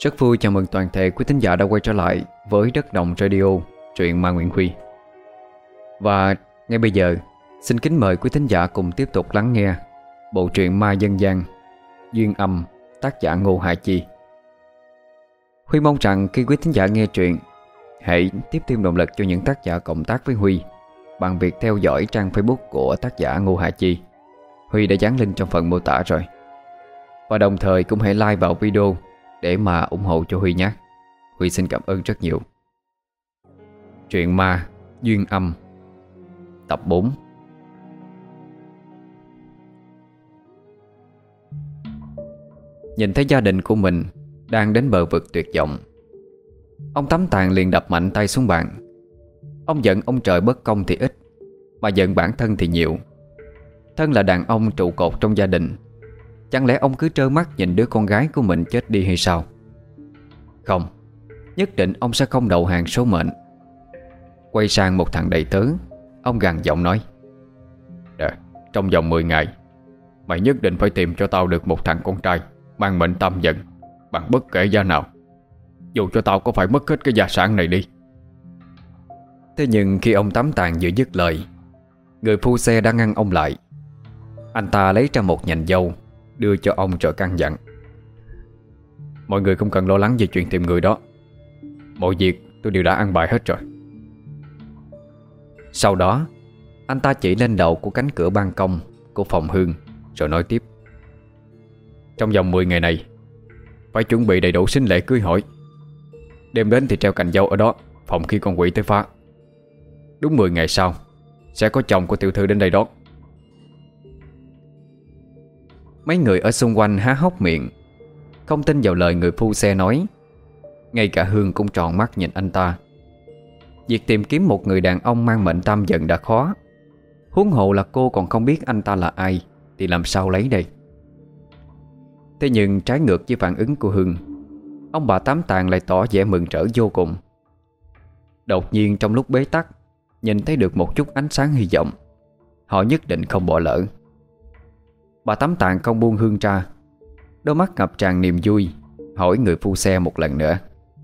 Rất vui chào mừng toàn thể quý thính giả đã quay trở lại với Đất Đồng Radio, truyện Ma Nguyễn Huy. Và ngay bây giờ, xin kính mời quý thính giả cùng tiếp tục lắng nghe bộ truyện ma dân gian Duyên Âm, tác giả Ngô Hải Chi. Huy mong rằng khi quý thính giả nghe truyện, hãy tiếp thêm động lực cho những tác giả cộng tác với Huy bằng việc theo dõi trang Facebook của tác giả Ngô Hải Chi. Huy đã dán link trong phần mô tả rồi. Và đồng thời cũng hãy like vào video để mà ủng hộ cho Huy nhé. Huy xin cảm ơn rất nhiều. Truyện ma Duyên Âm, tập 4. Nhìn thấy gia đình của mình đang đến bờ vực tuyệt vọng, ông Tám Tàng liền đập mạnh tay xuống bàn. Ông giận ông trời bất công thì ít, mà giận bản thân thì nhiều. Thân là đàn ông trụ cột trong gia đình, chẳng lẽ ông cứ trơ mắt nhìn đứa con gái của mình chết đi hay sao? Không, nhất định ông sẽ không đầu hàng số mệnh. Quay sang một thằng đầy tớ, ông gằn giọng nói: trong vòng 10 ngày mày nhất định phải tìm cho tao được một thằng con trai mang mệnh tam dần, bằng bất kể giá nào, dù cho tao có phải mất hết cái gia sản này đi. Thế nhưng khi ông Tám Tàng vừa dứt lời, người phu xe đã ngăn ông lại. Anh ta lấy ra một nhành dâu đưa cho ông rồi căn dặn: mọi người không cần lo lắng về chuyện tìm người đó, mọi việc tôi đều đã an bài hết rồi. Sau đó anh ta chỉ lên đầu của cánh cửa ban công của phòng Hương rồi nói tiếp: trong vòng 10 ngày này phải chuẩn bị đầy đủ sính lễ cưới hỏi. Đêm đến thì treo cành dâu ở đó, phòng khi con quỷ tới phá. Đúng 10 ngày sau sẽ có chồng của tiểu thư đến đây đó. Mấy người ở xung quanh há hốc miệng, không tin vào lời người phu xe nói. Ngay cả Hương cũng tròn mắt nhìn anh ta. Việc tìm kiếm một người đàn ông mang mệnh tam dần đã khó, huống hộ là cô còn không biết anh ta là ai thì làm sao lấy đây. Thế nhưng trái ngược với phản ứng của Hương, ông bà Tám Tàng lại tỏ vẻ mừng rỡ vô cùng. Đột nhiên trong lúc bế tắc, nhìn thấy được một chút ánh sáng hy vọng. Họ nhất định không bỏ lỡ. Bà Tám Tàng không buông Hương ra, đôi mắt ngập tràn niềm vui, hỏi người phu xe một lần nữa: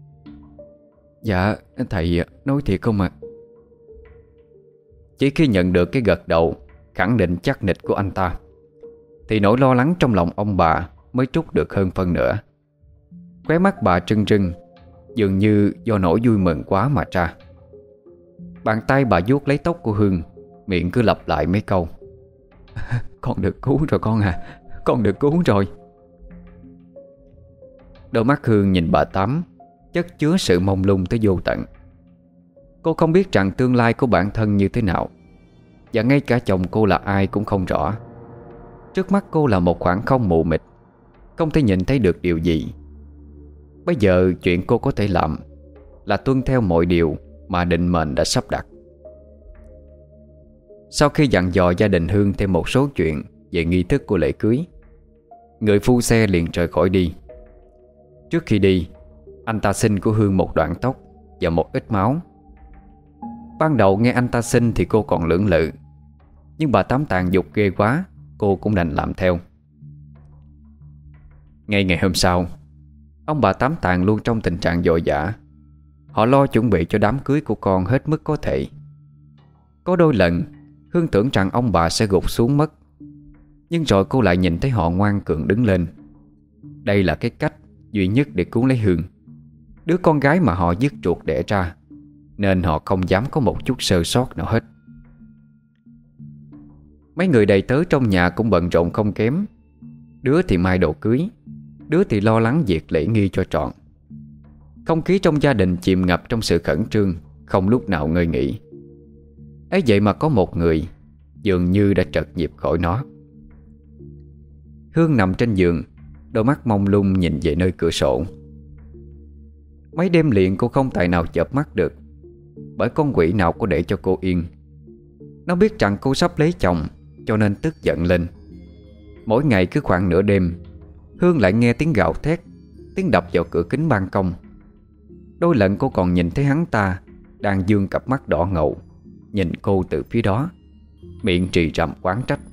dạ thầy nói thiệt không ạ? Chỉ khi nhận được cái gật đầu khẳng định chắc nịch của anh ta, thì nỗi lo lắng trong lòng ông bà mới trút được hơn phân nửa. Khóe mắt bà trưng trưng, dường như do nỗi vui mừng quá mà ra. Bàn tay bà vuốt lấy tóc của Hương, miệng cứ lặp lại mấy câu: con được cứu rồi con à, con được cứu rồi. Đôi mắt Hương nhìn bà Tám chất chứa sự mông lung tới vô tận. Cô không biết rằng tương lai của bản thân như thế nào, và ngay cả chồng cô là ai cũng không rõ. Trước mắt cô là một khoảng không mù mịt, không thể nhìn thấy được điều gì. Bây giờ chuyện cô có thể làm là tuân theo mọi điều mà định mệnh đã sắp đặt. Sau khi dặn dò gia đình Hương thêm một số chuyện về nghi thức của lễ cưới, người phu xe liền rời khỏi đi. Trước khi đi, anh ta xin của Hương một đoạn tóc và một ít máu. Ban đầu nghe anh ta xin thì cô còn lưỡng lự, nhưng bà Tám Tàng giục ghê quá, cô cũng đành làm theo. Ngay ngày hôm sau, ông bà Tám Tàng luôn trong tình trạng vội vã. Họ lo chuẩn bị cho đám cưới của con hết mức có thể. Có đôi lần Hương tưởng rằng ông bà sẽ gục xuống mất, nhưng rồi cô lại nhìn thấy họ ngoan cường đứng lên. Đây là cái cách duy nhất để cứu lấy Hương, đứa con gái mà họ dứt ruột đẻ ra, nên họ không dám có một chút sơ sót nào hết. Mấy người đầy tớ trong nhà cũng bận rộn không kém. Đứa thì may đồ cưới, đứa thì lo lắng việc lễ nghi cho trọn. Không khí trong gia đình chìm ngập trong sự khẩn trương, không lúc nào ngơi nghỉ. Ấy vậy mà có một người dường như đã trật nhịp khỏi nó. Hương nằm trên giường, đôi mắt mông lung nhìn về nơi cửa sổ. Mấy đêm liền cô không tài nào chợp mắt được, bởi con quỷ nào có để cho cô yên. Nó biết rằng cô sắp lấy chồng, cho nên tức giận lên. Mỗi ngày cứ khoảng nửa đêm, Hương lại nghe tiếng gào thét, tiếng đập vào cửa kính ban công. Đôi lần cô còn nhìn thấy hắn ta đang dương cặp mắt đỏ ngầu nhìn cô từ phía đó, miệng trì rầm oán trách: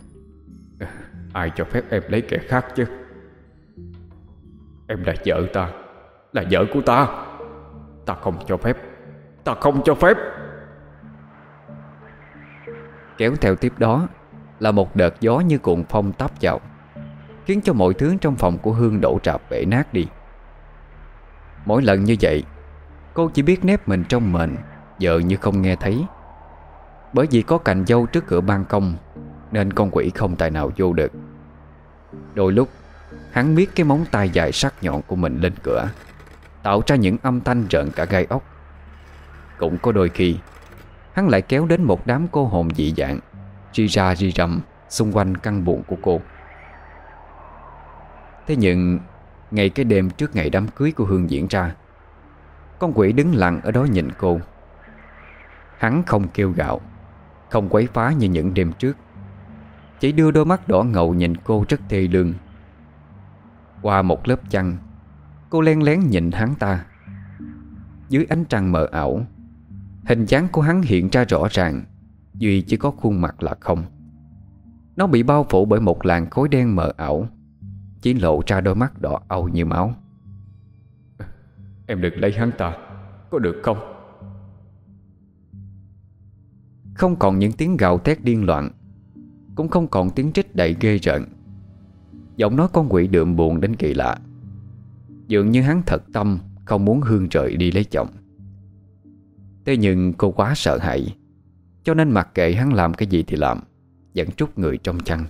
ai cho phép em lấy kẻ khác chứ? Em là vợ ta, là vợ của ta. Ta không cho phép. Ta không cho phép. Kéo theo tiếp đó là một đợt gió như cuồng phong táp vào, khiến cho mọi thứ trong phòng của Hương đổ rạp bể nát đi. Mỗi lần như vậy, cô chỉ biết nép mình trong mền, vợ như không nghe thấy. Bởi vì có cành dâu trước cửa ban công, nên con quỷ không tài nào vô được. Đôi lúc hắn miết cái móng tay dài sắc nhọn của mình lên cửa, tạo ra những âm thanh rợn cả gai ốc. Cũng có đôi khi hắn lại kéo đến một đám cô hồn dị dạng, ri ra ri rầm xung quanh căn buồng của cô. Thế nhưng ngay cái đêm trước ngày đám cưới của Hương diễn ra, con quỷ đứng lặng ở đó nhìn cô. Hắn không kêu gào, không quấy phá như những đêm trước, chỉ đưa đôi mắt đỏ ngầu nhìn cô rất thê lương. Qua một lớp chăn, cô len lén nhìn hắn ta. Dưới ánh trăng mờ ảo, hình dáng của hắn hiện ra rõ ràng, duy chỉ có khuôn mặt là không. Nó bị bao phủ bởi một làn khói đen mờ ảo, chỉ lộ ra đôi mắt đỏ au như máu. Em đừng lấy hắn ta, có được không? Không còn những tiếng gào thét điên loạn, cũng không còn tiếng trích đầy ghê rợn. Giọng nói con quỷ đượm buồn đến kỳ lạ, dường như hắn thật tâm không muốn Hương rời đi lấy chồng. Thế nhưng cô quá sợ hãi, cho nên mặc kệ hắn làm cái gì thì làm, vẫn trút người trong chăn.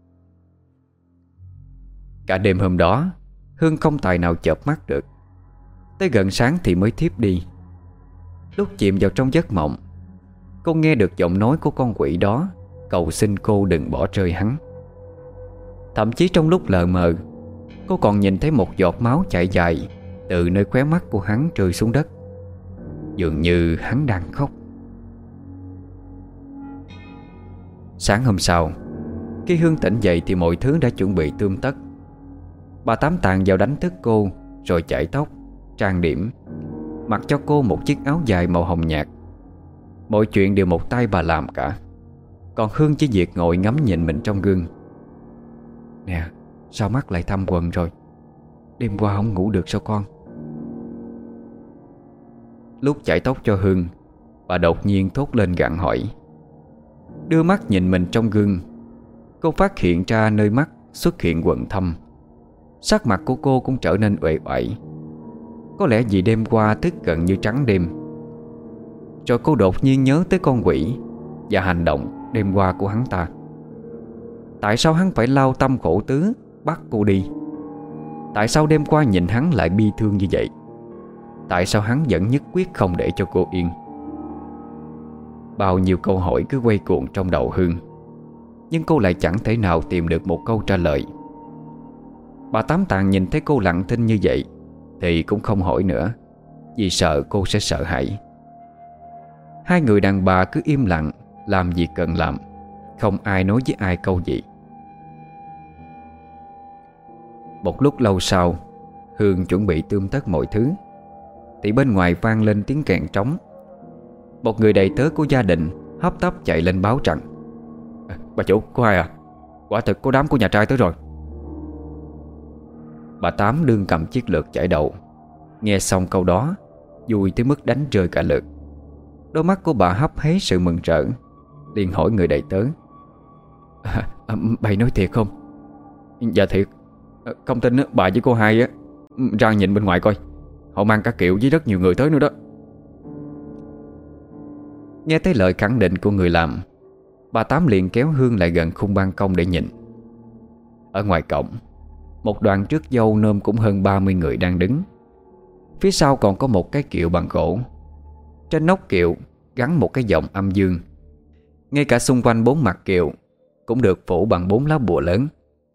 Cả đêm hôm đó, Hương không tài nào chợp mắt được. Tới gần sáng thì mới thiếp đi. Lúc chìm vào trong giấc mộng, cô nghe được giọng nói của con quỷ đó cầu xin cô đừng bỏ rơi hắn. Thậm chí trong lúc lờ mờ, cô còn nhìn thấy một giọt máu chảy dài từ nơi khóe mắt của hắn rơi xuống đất. Dường như hắn đang khóc. Sáng hôm sau, khi Hương tỉnh dậy thì mọi thứ đã chuẩn bị tươm tất. Bà Tám tàn vào đánh thức cô, rồi chải tóc, trang điểm, mặc cho cô một chiếc áo dài màu hồng nhạt. Mọi chuyện đều một tay bà làm cả. Còn Hương chỉ việc ngồi ngắm nhìn mình trong gương. Nè, sao mắt lại thâm quầng rồi? Đêm qua không ngủ được sao con? Lúc chải tóc cho Hương, bà đột nhiên thốt lên gặng hỏi. Đưa mắt nhìn mình trong gương, cô phát hiện ra nơi mắt xuất hiện quầng thâm. Sắc mặt của cô cũng trở nên uể oải. Có lẽ vì đêm qua thức gần như trắng đêm. Rồi cô đột nhiên nhớ tới con quỷ và hành động đêm qua của hắn ta. Tại sao hắn phải lao tâm khổ tứ bắt cô đi? Tại sao đêm qua nhìn hắn lại bi thương như vậy? Tại sao hắn vẫn nhất quyết không để cho cô yên? Bao nhiêu câu hỏi cứ quay cuồng trong đầu Hương, nhưng cô lại chẳng thể nào tìm được một câu trả lời. Bà Tám Tàng nhìn thấy cô lặng thinh như vậy thì cũng không hỏi nữa, vì sợ cô sẽ sợ hãi. Hai người đàn bà cứ im lặng làm việc cần làm, không ai nói với ai câu gì. Một lúc lâu sau, Hương chuẩn bị tươm tất mọi thứ thì bên ngoài vang lên tiếng kèn trống. Một người đầy tớ của gia đình hấp tấp chạy lên báo rằng: Bà chủ, có ai à? Quả thực có đám của nhà trai tới rồi. Bà Tám đương cầm chiếc lược chải đầu, nghe xong câu đó vui tới mức đánh rơi cả lược. Đôi mắt của bà hấp háy sự mừng rỡ, liền hỏi người đầy tớ: Bà nói thiệt không? Dạ thiệt. Không tin bà với cô hai á ra nhìn bên ngoài coi, họ mang cả kiệu với rất nhiều người tới nữa đó. Nghe thấy lời khẳng định của người làm, bà Tám liền kéo Hương lại gần khung ban công để nhìn. Ở ngoài cổng, một đoàn rước dâu nôm cũng hơn 30 người đang đứng. Phía sau còn có một cái kiệu bằng gỗ. Trên nóc kiệu gắn một cái vòng âm dương. Ngay cả xung quanh 4 mặt kiệu cũng được phủ bằng 4 lá bùa lớn.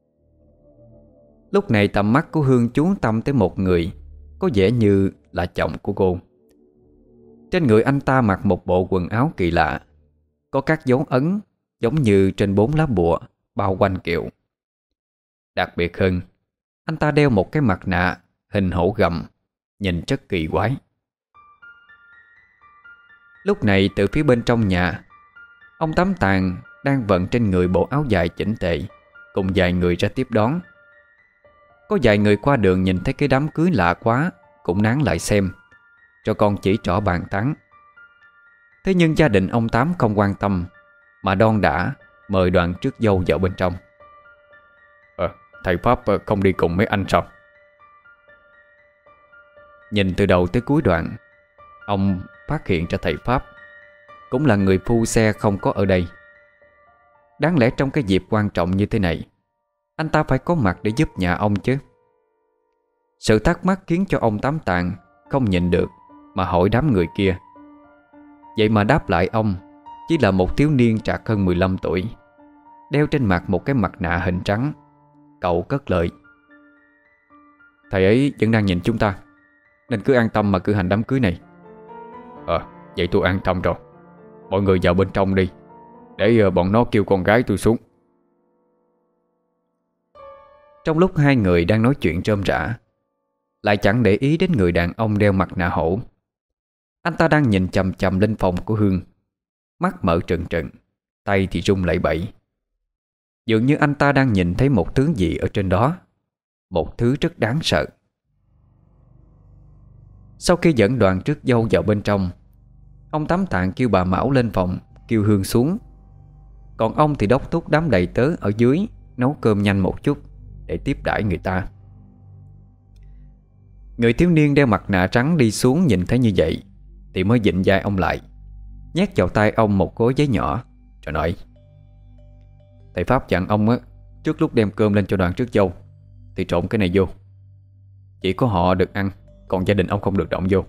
Lúc này tầm mắt của Hương chú tâm tới một người có vẻ như là chồng của cô. Trên người anh ta mặc một bộ quần áo kỳ lạ, có các dấu ấn giống như trên 4 lá bùa bao quanh kiệu. Đặc biệt hơn, anh ta đeo một cái mặt nạ hình hổ gầm, nhìn rất kỳ quái. Lúc này từ phía bên trong nhà, ông Tám Tàng đang vận trên người bộ áo dài chỉnh tề, cùng vài người ra tiếp đón. Có vài người qua đường nhìn thấy cái đám cưới lạ quá cũng nán lại xem, cho con chỉ trỏ bàn tán. Thế nhưng gia đình ông Tám không quan tâm, mà đon đả mời đoàn trước dâu vào bên trong. Thầy Pháp không đi cùng mấy anh sao? Nhìn từ đầu tới cuối đoạn, ông phát hiện ra thầy Pháp cũng là người phu xe không có ở đây. Đáng lẽ trong cái dịp quan trọng như thế này, anh ta phải có mặt để giúp nhà ông chứ. Sự thắc mắc khiến cho ông Tám Tạng không nhịn được mà hỏi đám người kia. Vậy mà đáp lại ông chỉ là một thiếu niên trạc hơn 15 tuổi, đeo trên mặt một cái mặt nạ hình trắng. Cậu cất lời: Thầy ấy vẫn đang nhìn chúng ta, nên cứ an tâm mà cử hành đám cưới này. Vậy tôi an tâm rồi. Mọi người vào bên trong đi, để bọn nó kêu con gái tôi xuống. Trong lúc hai người đang nói chuyện rôm rả, lại chẳng để ý đến người đàn ông đeo mặt nạ hổ. Anh ta đang nhìn chằm chằm lên phòng của Hương, mắt mở trừng trừng, tay thì run lẩy bẩy. Dường như anh ta đang nhìn thấy một thứ gì ở trên đó, một thứ rất đáng sợ. Sau khi dẫn đoàn trước dâu vào bên trong, ông Tám Tạng kêu bà Mão lên phòng kêu Hương xuống. Còn ông thì đốc thúc đám đầy tớ ở dưới nấu cơm nhanh một chút để tiếp đãi người ta. Người thiếu niên đeo mặt nạ trắng đi xuống nhìn thấy như vậy thì mới vịn vai ông lại, nhét vào tay ông một gói giấy nhỏ rồi nói: Thầy Pháp dặn ông á, trước lúc đem cơm lên cho đoàn trước dâu thì trộn cái này vô. Chỉ có họ được ăn, còn gia đình ông không được động vô.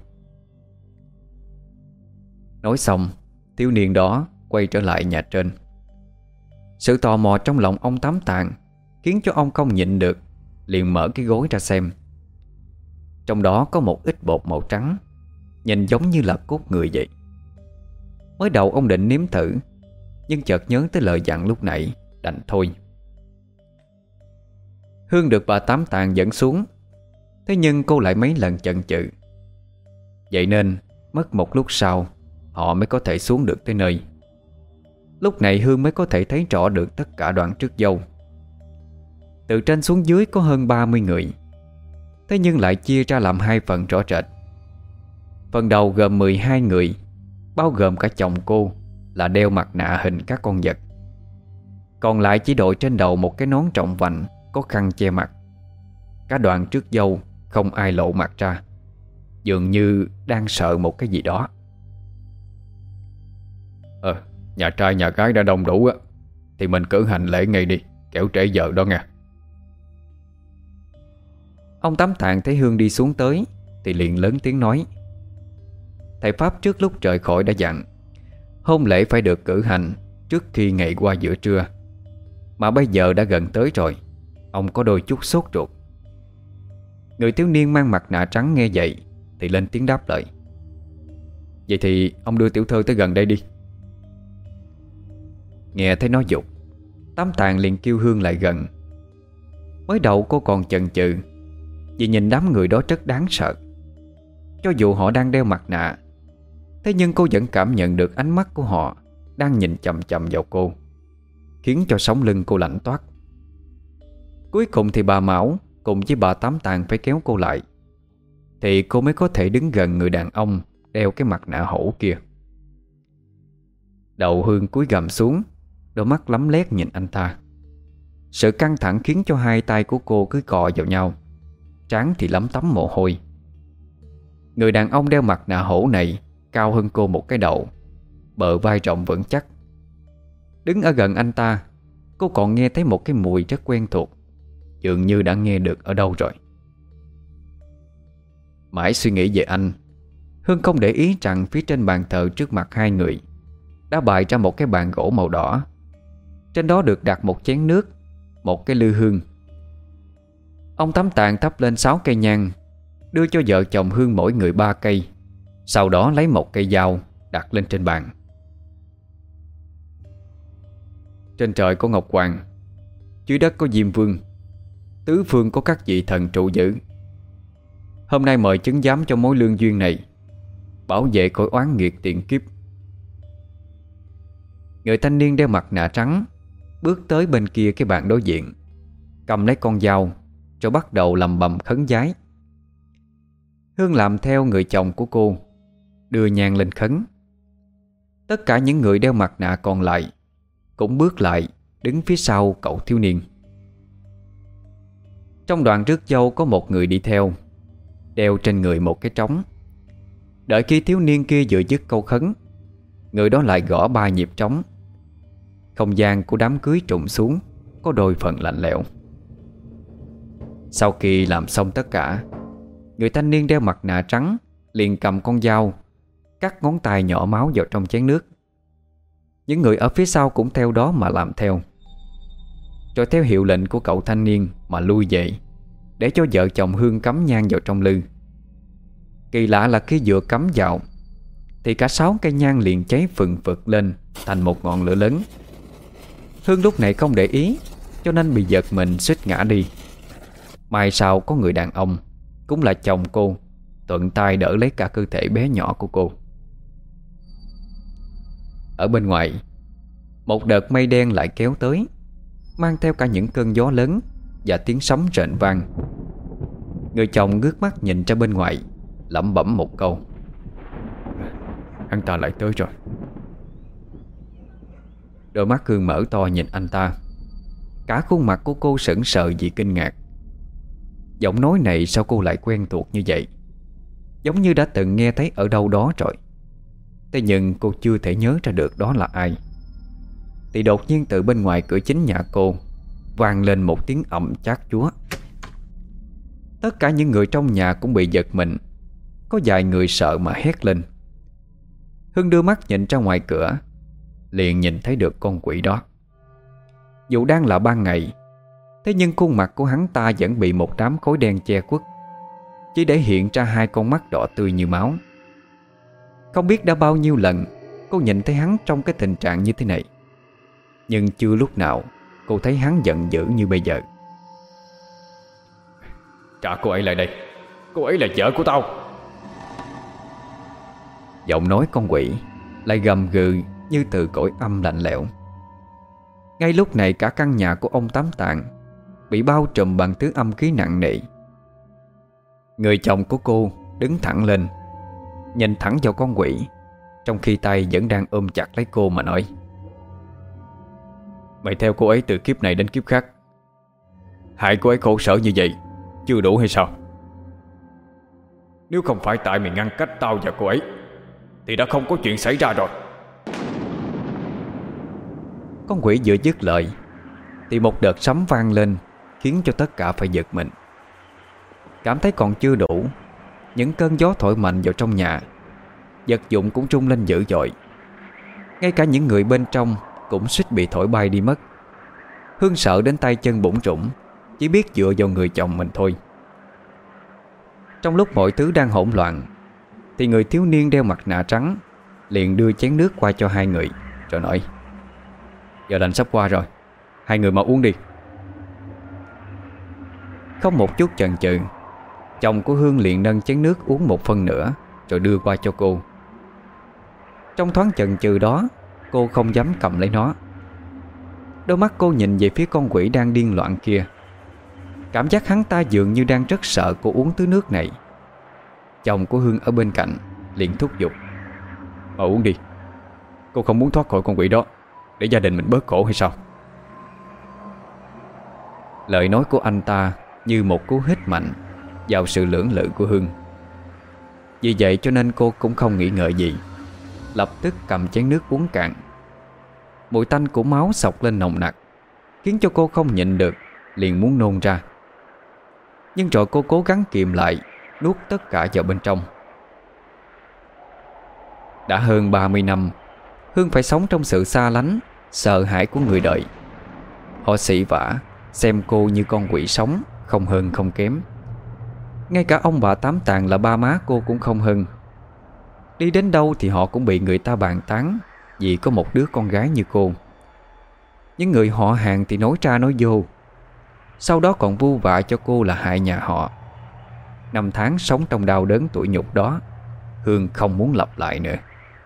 Nói xong, thiếu niên đó quay trở lại nhà trên. Sự tò mò trong lòng ông Tám Tạng khiến cho ông không nhịn được, liền mở cái gối ra xem. Trong đó có một ít bột màu trắng, nhìn giống như là cốt người vậy. Mới đầu ông định nếm thử, nhưng chợt nhớ tới lời dặn lúc nãy, đành thôi. Hương được bà Tám Tạng dẫn xuống, thế nhưng cô lại mấy lần chần chừ. Vậy nên mất một lúc sau họ mới có thể xuống được tới nơi. Lúc này Hương mới có thể thấy rõ được tất cả đoàn trước dâu. Từ trên xuống dưới có hơn 30 người, thế nhưng lại chia ra làm hai phần rõ rệt. Phần đầu gồm 12 người, bao gồm cả chồng cô là đeo mặt nạ hình các con vật. Còn lại chỉ đội trên đầu một cái nón trọng vành, có khăn che mặt. Cả đoàn trước dâu không ai lộ mặt ra, dường như đang sợ một cái gì đó. Nhà trai nhà gái đã đông đủ á, thì mình cử hành lễ ngay đi, kẻo trễ giờ đó nha. Ông Tám Tạng thấy Hương đi xuống tới thì liền lớn tiếng nói: Thầy Pháp trước lúc rời khỏi đã dặn hôn lễ phải được cử hành trước khi ngày qua giữa trưa, mà bây giờ đã gần tới rồi, ông có đôi chút sốt ruột. Người thiếu niên mang mặt nạ trắng nghe vậy thì lên tiếng đáp lời: Vậy thì ông đưa tiểu thơ tới gần đây đi. Nghe thấy nó dục, Tám Tạng liền kêu Hương lại gần. Mới đầu cô còn chần chừ, vì nhìn đám người đó rất đáng sợ. Cho dù họ đang đeo mặt nạ, thế nhưng cô vẫn cảm nhận được ánh mắt của họ đang nhìn chằm chằm vào cô, khiến cho sống lưng cô lạnh toát. Cuối cùng thì bà Mão cùng với bà Tám Tạng phải kéo cô lại, thì cô mới có thể đứng gần người đàn ông đeo cái mặt nạ hổ kia. Đầu Hương cúi gằm xuống, đôi mắt lấm lét nhìn anh ta. Sự căng thẳng khiến cho hai tay của cô cứ cọ vào nhau, trán thì lấm tấm mồ hôi. Người đàn ông đeo mặt nạ hổ này cao hơn cô một cái đầu, bờ vai rộng vững chắc. Đứng ở gần anh ta, cô còn nghe thấy một cái mùi rất quen thuộc, dường như đã nghe được ở đâu rồi. Mãi suy nghĩ về anh, Hương không để ý rằng phía trên bàn thờ trước mặt hai người đã bày ra một cái bàn gỗ màu đỏ. Trên đó được đặt một chén nước, một cái lư hương. Ông Tám Tạng thắp lên 6 cây nhang, đưa cho vợ chồng Hương mỗi người 3 cây. Sau đó lấy một cây dao đặt lên trên bàn. Trên trời có Ngọc Hoàng, dưới đất có Diêm Vương, tứ phương có các vị thần trụ giữ. Hôm nay mời chứng giám cho mối lương duyên này, bảo vệ khỏi oán nghiệt tiền kiếp. Người thanh niên đeo mặt nạ trắng bước tới bên kia cái bàn đối diện, cầm lấy con dao rồi bắt đầu lầm bầm khấn vái. Hương làm theo người chồng của cô, đưa nhang lên khấn. Tất cả những người đeo mặt nạ còn lại cũng bước lại đứng phía sau cậu thiếu niên. Trong đoàn rước dâu có một người đi theo, đeo trên người một cái trống. Đợi khi thiếu niên kia vừa dứt câu khấn, người đó lại gõ 3 nhịp trống. Không gian của đám cưới trùng xuống, có đôi phần lạnh lẽo. Sau khi làm xong tất cả, người thanh niên đeo mặt nạ trắng liền cầm con dao cắt ngón tay nhỏ máu vào trong chén nước. Những người ở phía sau cũng theo đó mà làm theo, rồi theo hiệu lệnh của cậu thanh niên mà lui về, để cho vợ chồng Hương cắm nhang vào trong lư. Kỳ lạ là khi vừa cắm vào thì cả 6 cây nhang liền cháy phừng phực lên thành một ngọn lửa lớn. Hương lúc này không để ý, cho nên bị giật mình suýt ngã đi. May sao có người đàn ông, cũng là chồng cô, thuận tay đỡ lấy cả cơ thể bé nhỏ của cô. Ở bên ngoài, một đợt mây đen lại kéo tới, mang theo cả những cơn gió lớn và tiếng sấm rền vang. Người chồng ngước mắt nhìn ra bên ngoài, lẩm bẩm một câu: "Hắn ta lại tới rồi." Đôi mắt Hương mở to nhìn anh ta. Cả khuôn mặt của cô sững sờ vì kinh ngạc. Giọng nói này sao cô lại quen thuộc như vậy, giống như đã từng nghe thấy ở đâu đó rồi. Thế nhưng cô chưa thể nhớ ra được đó là ai. Thì đột nhiên từ bên ngoài cửa chính nhà cô vang lên một tiếng ầm chát chúa. Tất cả những người trong nhà cũng bị giật mình. Có vài người sợ mà hét lên. Hương đưa mắt nhìn ra ngoài cửa, liền nhìn thấy được con quỷ đó. Dù đang là ban ngày, thế nhưng khuôn mặt của hắn ta vẫn bị một đám khói đen che khuất, chỉ để hiện ra 2 con mắt đỏ tươi như máu. Không biết đã bao nhiêu lần cô nhìn thấy hắn trong cái tình trạng như thế này, nhưng chưa lúc nào cô thấy hắn giận dữ như bây giờ. "Trả cô ấy lại đây, cô ấy là vợ của tao." Giọng nói con quỷ lại gầm gừ như từ cõi âm lạnh lẽo. Ngay lúc này cả căn nhà của ông Tám Tạng bị bao trùm bằng thứ âm khí nặng nề. Người chồng của cô đứng thẳng lên, nhìn thẳng vào con quỷ, trong khi tay vẫn đang ôm chặt lấy cô mà nói: "Mày theo cô ấy từ kiếp này đến kiếp khác, hại cô ấy khổ sở như vậy chưa đủ hay sao? Nếu không phải tại mày ngăn cách tao và cô ấy thì đã không có chuyện xảy ra rồi." Con quỷ vừa dứt lời thì một đợt sấm vang lên, khiến cho tất cả phải giật mình. Cảm thấy còn chưa đủ, những cơn gió thổi mạnh vào trong nhà, vật dụng cũng rung lên dữ dội. Ngay cả những người bên trong cũng suýt bị thổi bay đi mất. Hương sợ đến tay chân bủn rủn, chỉ biết dựa vào người chồng mình thôi. Trong lúc mọi thứ đang hỗn loạn thì người thiếu niên đeo mặt nạ trắng liền đưa chén nước qua cho 2 người, rồi nói: "Giờ lành sắp qua rồi, 2 người mau uống đi." Không một chút chần chừ, chồng của Hương liền nâng chén nước uống 1/2 nữa, rồi đưa qua cho cô. Trong thoáng chần chừ đó, cô không dám cầm lấy nó. Đôi mắt cô nhìn về phía con quỷ đang điên loạn kia. Cảm giác hắn ta dường như đang rất sợ cô uống thứ nước này. Chồng của Hương ở bên cạnh liền thúc giục: "Mau uống đi, cô không muốn thoát khỏi con quỷ đó, để gia đình mình bớt khổ hay sao?" Lời nói của anh ta như một cú hít mạnh vào sự lưỡng lự của Hương. Vì vậy cho nên cô cũng không nghĩ ngợi gì, lập tức cầm chén nước uống cạn. Mùi tanh của máu xộc lên nồng nặc, khiến cho cô không nhịn được, liền muốn nôn ra. Nhưng rồi cô cố gắng kìm lại, nuốt tất cả vào bên trong. Đã hơn 30 năm, Hương phải sống trong sự xa lánh, sợ hãi của người đời. Họ sỉ vả, xem cô như con quỷ sống, không hơn không kém. Ngay cả ông bà Tám Tạng là ba má cô cũng không hơn. Đi đến đâu thì họ cũng bị người ta bàn tán vì có một đứa con gái như cô. Những người họ hàng thì nói ra nói vô, sau đó còn vu vạ cho cô là hại nhà họ. Năm tháng sống trong đau đớn tủi nhục đó, Hương không muốn lặp lại nữa.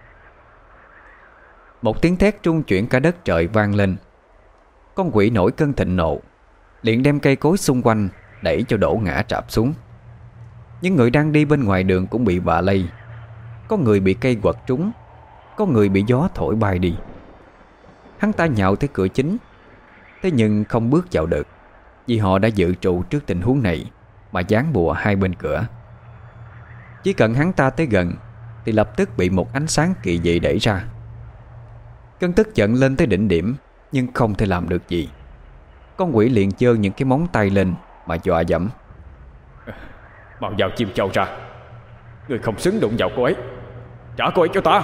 Một tiếng thét trung chuyển cả đất trời vang lên. Con quỷ nổi cơn thịnh nộ, liền đem cây cối xung quanh đẩy cho đổ ngã trạp xuống. Những người đang đi bên ngoài đường cũng bị vạ lây. Có người bị cây quật trúng, có người bị gió thổi bay đi. Hắn ta nhạo tới cửa chính, thế nhưng không bước vào được, vì họ đã dự trù trước tình huống này mà dán bùa hai bên cửa. Chỉ cần hắn ta tới gần thì lập tức bị một ánh sáng kỳ dị đẩy ra. Cơn tức giận lên tới đỉnh điểm, nhưng không thể làm được gì. Con quỷ liền giơ những cái móng tay lên mà dọa dẫm. Mau giao chim châu ra, người không xứng đụng vào cô ấy, trả cô ấy cho ta.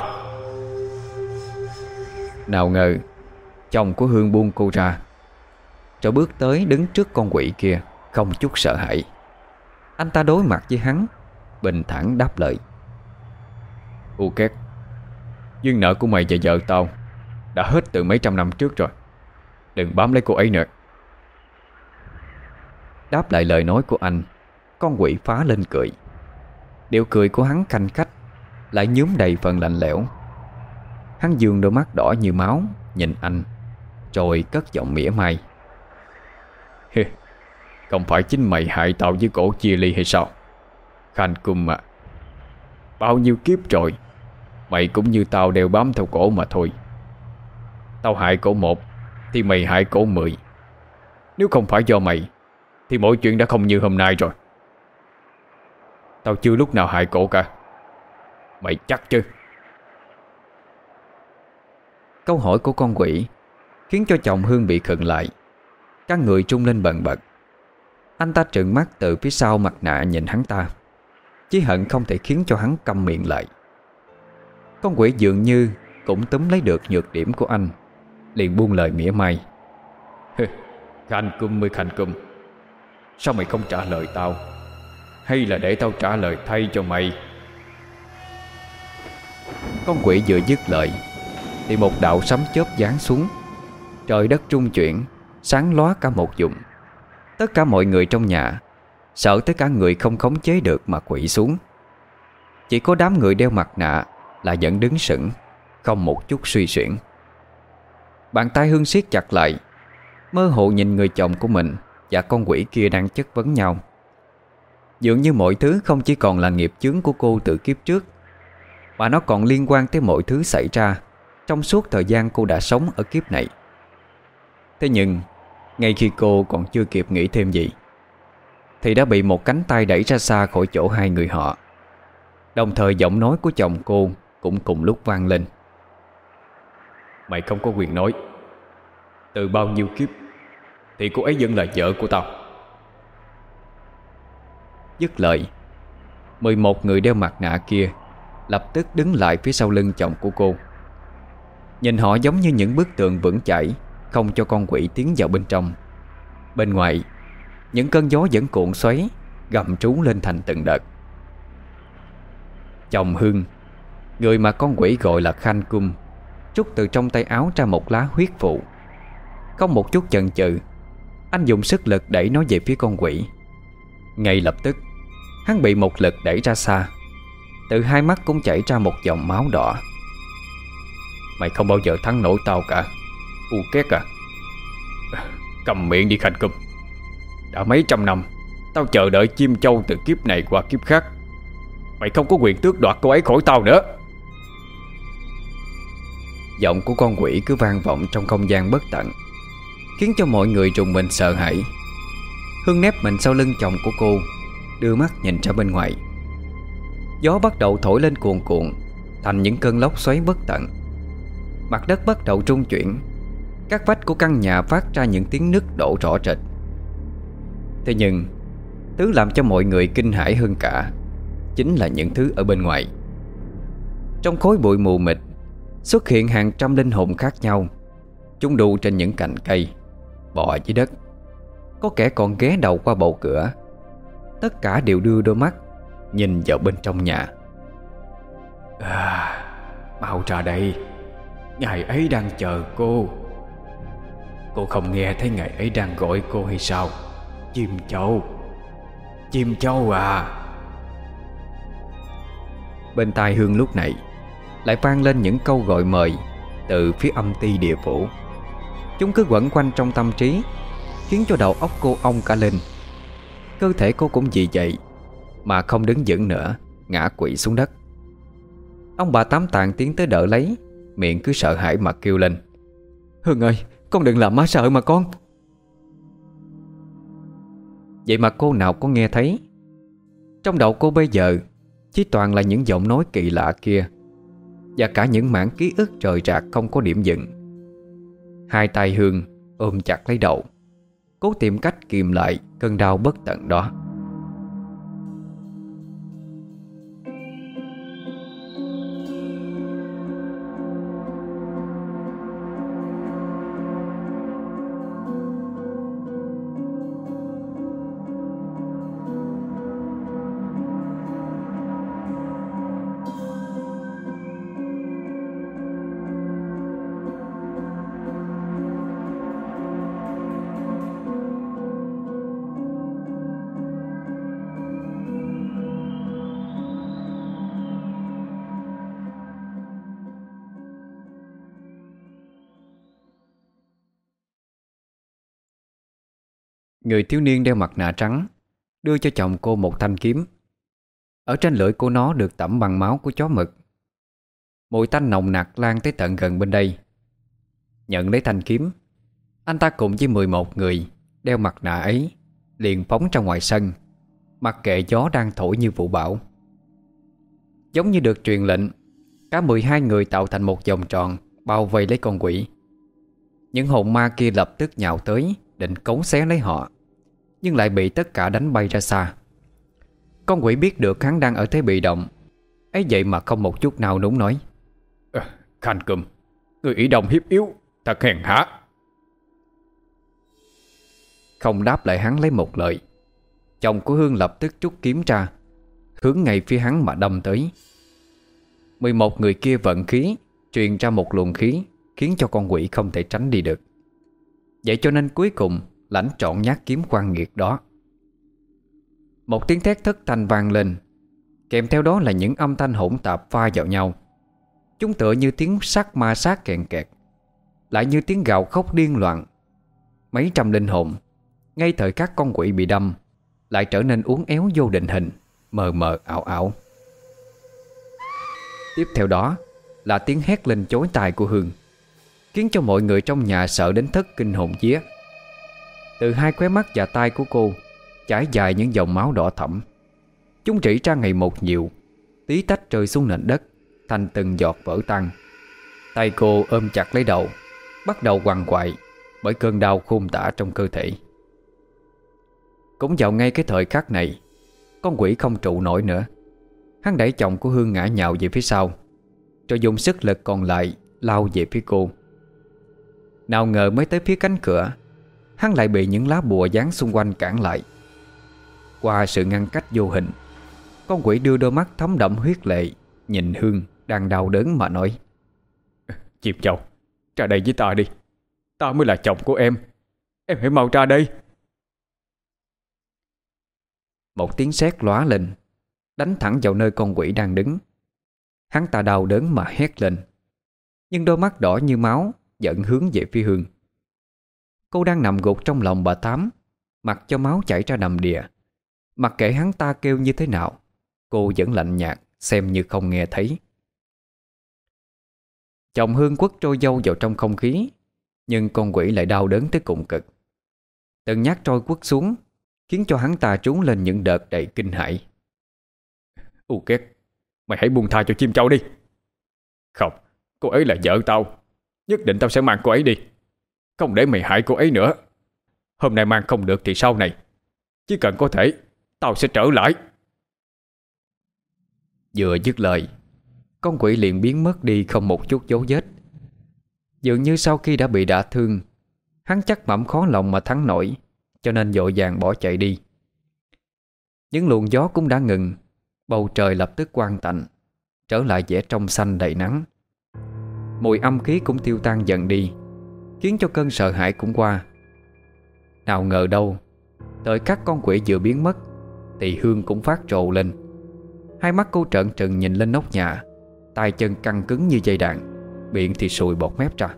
Nào ngờ chồng của Hương buông cô ra, rồi bước tới đứng trước con quỷ kia, không chút sợ hãi. Anh ta đối mặt với hắn, bình thản đáp lời. U Két, duyên nợ của mày và vợ tao đã hết từ mấy trăm năm trước rồi. Đừng bám lấy cô ấy nữa. Đáp lại lời nói của anh, con quỷ phá lên cười. Điệu cười của hắn khanh khách, lại nhuốm đầy phần lạnh lẽo. Hắn dương đôi mắt đỏ như máu nhìn anh, rồi cất giọng mỉa mai. Không phải chính mày hại tao với cổ chia ly hay sao? Khanh Cum à, bao nhiêu kiếp rồi mày cũng như tao đeo bám theo cổ mà thôi. Tao hại cổ một thì mày hại cổ 10. Nếu không phải do mày thì mọi chuyện đã không như hôm nay rồi. Tao chưa lúc nào hại cổ cả. Mày chắc chứ? Câu hỏi của con quỷ khiến cho chồng Hương bị khựng lại, các người trung lên bần bật. Anh ta trợn mắt từ phía sau mặt nạ nhìn hắn ta, chí hận không thể khiến cho hắn câm miệng lại. Con quỷ dường như cũng túm lấy được nhược điểm của anh, liền buông lời mỉa mai. Khanh Cum ơi Khanh Cum, sao mày không trả lời tao? Hay là để tao trả lời thay cho mày? Con quỷ vừa dứt lời thì một đạo sấm chớp giáng xuống. Trời đất rung chuyển, sáng lóa cả một vùng. Tất cả mọi người trong nhà sợ tới cả người không khống chế được mà quỵ xuống. Chỉ có đám người đeo mặt nạ là vẫn đứng sững, không một chút suy xuyển. Bàn tay Hương siết chặt lại, mơ hồ nhìn người chồng của mình và con quỷ kia đang chất vấn nhau. Dường như mọi thứ không chỉ còn là nghiệp chướng của cô từ kiếp trước, mà nó còn liên quan tới mọi thứ xảy ra trong suốt thời gian cô đã sống ở kiếp này. Thế nhưng ngay khi cô còn chưa kịp nghĩ thêm gì thì đã bị một cánh tay đẩy ra xa khỏi chỗ hai người họ. Đồng thời giọng nói của chồng cô cũng cùng lúc vang lên. Mày không có quyền nói. Từ bao nhiêu kiếp thì cô ấy vẫn là vợ của tao. Dứt lời, 11 người đeo mặt nạ kia lập tức đứng lại phía sau lưng chồng của cô. Nhìn họ giống như những bức tường vững chãi, không cho con quỷ tiến vào bên trong. Bên ngoài, những cơn gió vẫn cuộn xoáy, gầm trú lên thành từng đợt. Chồng Hương, người mà con quỷ gọi là Khanh Cum, rút từ trong tay áo ra một lá huyết phụ. Không một chút chần chừ, anh dùng sức lực đẩy nó về phía con quỷ. Ngay lập tức, hắn bị một lực đẩy ra xa. Từ hai mắt cũng chảy ra một dòng máu đỏ. Mày không bao giờ thắng nổi tao cả, U Két à. Cầm miệng đi Khanh Cum. Đã mấy trăm năm tao chờ đợi chim châu từ kiếp này qua kiếp khác. Mày không có quyền tước đoạt cô ấy khỏi tao nữa. Giọng của con quỷ cứ vang vọng trong không gian bất tận, khiến cho mọi người rùng mình sợ hãi. Hương nép mình sau lưng chồng của cô, đưa mắt nhìn ra bên ngoài. Gió bắt đầu thổi lên cuồn cuộn, thành những cơn lốc xoáy bất tận. Mặt đất bắt đầu rung chuyển, các vách của căn nhà phát ra những tiếng nứt đổ rõ rệt. Thế nhưng thứ làm cho mọi người kinh hãi hơn cả chính là những thứ ở bên ngoài. Trong khối bụi mù mịt xuất hiện hàng trăm linh hồn khác nhau. Chúng đu trên những cành cây, bò dưới đất. Có kẻ còn ghé đầu qua bầu cửa. Tất cả đều đưa đôi mắt nhìn vào bên trong nhà. Mau ra đây, ngày ấy đang chờ cô. Cô không nghe thấy ngày ấy đang gọi cô hay sao? Chim châu, chim châu à. Bên tai Hương lúc này lại vang lên những câu gọi mời từ phía âm ty địa phủ. Chúng cứ quẩn quanh trong tâm trí, khiến cho đầu óc cô ong cả lên. Cơ thể cô cũng vì vậy mà không đứng vững nữa, ngã quỵ xuống đất. Ông bà Tám Tạng tiến tới đỡ lấy, miệng cứ sợ hãi mà kêu lên: Hương ơi, con đừng làm má sợ mà con. Vậy mà cô nào có nghe thấy. Trong đầu cô bây giờ chỉ toàn là những giọng nói kỳ lạ kia, và cả những mảng ký ức rời rạc không có điểm dừng. Hai tay Hương ôm chặt lấy đầu, cố tìm cách kìm lại cơn đau bất tận đó. Người thiếu niên đeo mặt nạ trắng đưa cho chồng cô một thanh kiếm. Ở trên lưỡi của nó được tẩm bằng máu của chó mực. Mùi tanh nồng nặc lan tới tận gần bên đây. Nhận lấy thanh kiếm, anh ta cùng với 11 người đeo mặt nạ ấy liền phóng ra ngoài sân, mặc kệ gió đang thổi như vụ bão. Giống như được truyền lệnh, cả 12 người tạo thành một vòng tròn bao vây lấy con quỷ. Những hồn ma kia lập tức nhào tới định cấu xé lấy họ, nhưng lại bị tất cả đánh bay ra xa. Con quỷ biết được hắn đang ở thế bị động, ấy vậy mà không một chút nào núng nói: Khan Cùm, người Ỷ Đồng hiếp yếu, thật hèn hạ. Không đáp lại hắn lấy một lời, chồng của Hương lập tức rút kiếm ra, hướng ngay phía hắn mà đâm tới. 11 người kia vận khí truyền ra một luồng khí, khiến cho con quỷ không thể tránh đi được. Vậy cho nên cuối cùng lãnh trọn nhát kiếm quan nghiệt đó. Một tiếng thét thất thanh vang lên, kèm theo đó là những âm thanh hỗn tạp pha vào nhau. Chúng tựa như tiếng sắt ma sát kèn kẹt, lại như tiếng gào khóc điên loạn. Mấy trăm linh hồn ngay thời các con quỷ bị đâm lại trở nên uốn éo vô định hình, mờ mờ ảo ảo. Tiếp theo đó là tiếng hét lên chói tai của Hương, khiến cho mọi người trong nhà sợ đến thất kinh hồn vía. Từ hai khóe mắt và tai của cô chảy dài những dòng máu đỏ thẫm. Chúng rỉ ra ngày một nhiều, tí tách rơi xuống nền đất thành từng giọt vỡ tan. Tay cô ôm chặt lấy đầu, bắt đầu quằn quại bởi cơn đau khôn tả trong cơ thể. Cũng vào ngay cái thời khắc này, con quỷ không trụ nổi nữa. Hắn đẩy chồng của Hương ngã nhào về phía sau, rồi dùng sức lực còn lại lao về phía cô. Nào ngờ mới tới phía cánh cửa, hắn lại bị những lá bùa dán xung quanh cản lại. Qua sự ngăn cách vô hình, con quỷ đưa đôi mắt thấm đẫm huyết lệ nhìn Hương đang đau đớn mà nói: Chim chầu, ra đây với ta đi. Ta mới là chồng của em hãy mau ra đây. Một tiếng sét lóa lên, đánh thẳng vào nơi con quỷ đang đứng. Hắn ta đau đớn mà hét lên, nhưng đôi mắt đỏ như máu vẫn hướng về phía Hương. Cô đang nằm gục trong lòng bà Tám, mặc cho máu chảy ra đầm đìa. Mặc kệ hắn ta kêu như thế nào, cô vẫn lạnh nhạt, xem như không nghe thấy. Chồng Hương quất trôi dâu vào trong không khí, nhưng con quỷ lại đau đớn tới cùng cực. Từng nhát trôi quất xuống, khiến cho hắn ta trốn lên những đợt đầy kinh hãi. U Két, mày hãy buông tha cho chim trâu đi. Không, cô ấy là vợ tao, nhất định tao sẽ mang cô ấy đi, không để mày hại cô ấy nữa. Hôm nay mang không được thì sau này, chỉ cần có thể, tao sẽ trở lại. Vừa dứt lời, con quỷ liền biến mất đi không một chút dấu vết. Dường như sau khi đã bị đả thương, hắn chắc mẩm khó lòng mà thắng nổi, cho nên vội vàng bỏ chạy đi. Những luồng gió cũng đã ngừng, bầu trời lập tức quang tạnh, trở lại vẻ trong xanh đầy nắng. Mùi âm khí cũng tiêu tan dần đi, khiến cho cơn sợ hãi cũng qua. Nào ngờ đâu, thời khắc con quỷ vừa biến mất thì Hương cũng phát rồ lên. Hai mắt cô trợn trừng nhìn lên nóc nhà, tay chân căng cứng như dây đàn, miệng thì sùi bọt mép ra.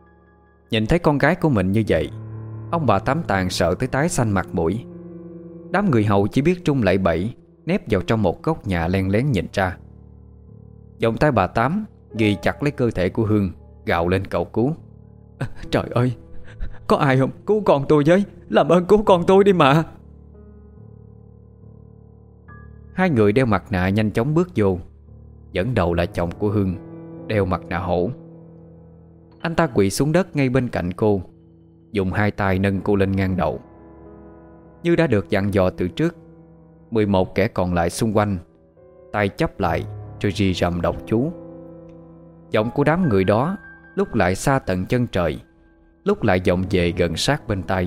Nhìn thấy con gái của mình như vậy, ông bà Tám Tàng sợ tới tái xanh mặt mũi. Đám người hầu chỉ biết trung lẩy bẩy, nép vào trong một góc nhà len lén nhìn ra. Vòng tay bà Tám ghi chặt lấy cơ thể của Hương, gào lên cầu cứu. Trời ơi, có ai không? Cứu con tôi với, làm ơn cứu con tôi đi mà. Hai người đeo mặt nạ nhanh chóng bước vô. Dẫn đầu là chồng của Hương, đeo mặt nạ hổ. Anh ta quỳ xuống đất ngay bên cạnh cô, dùng hai tay nâng cô lên ngang đầu. Như đã được dặn dò từ trước, 11 kẻ còn lại xung quanh tay chắp lại rồi rì rầm đọc chú. Giọng của đám người đó lúc lại xa tận chân trời, lúc lại vọng về gần sát bên tai.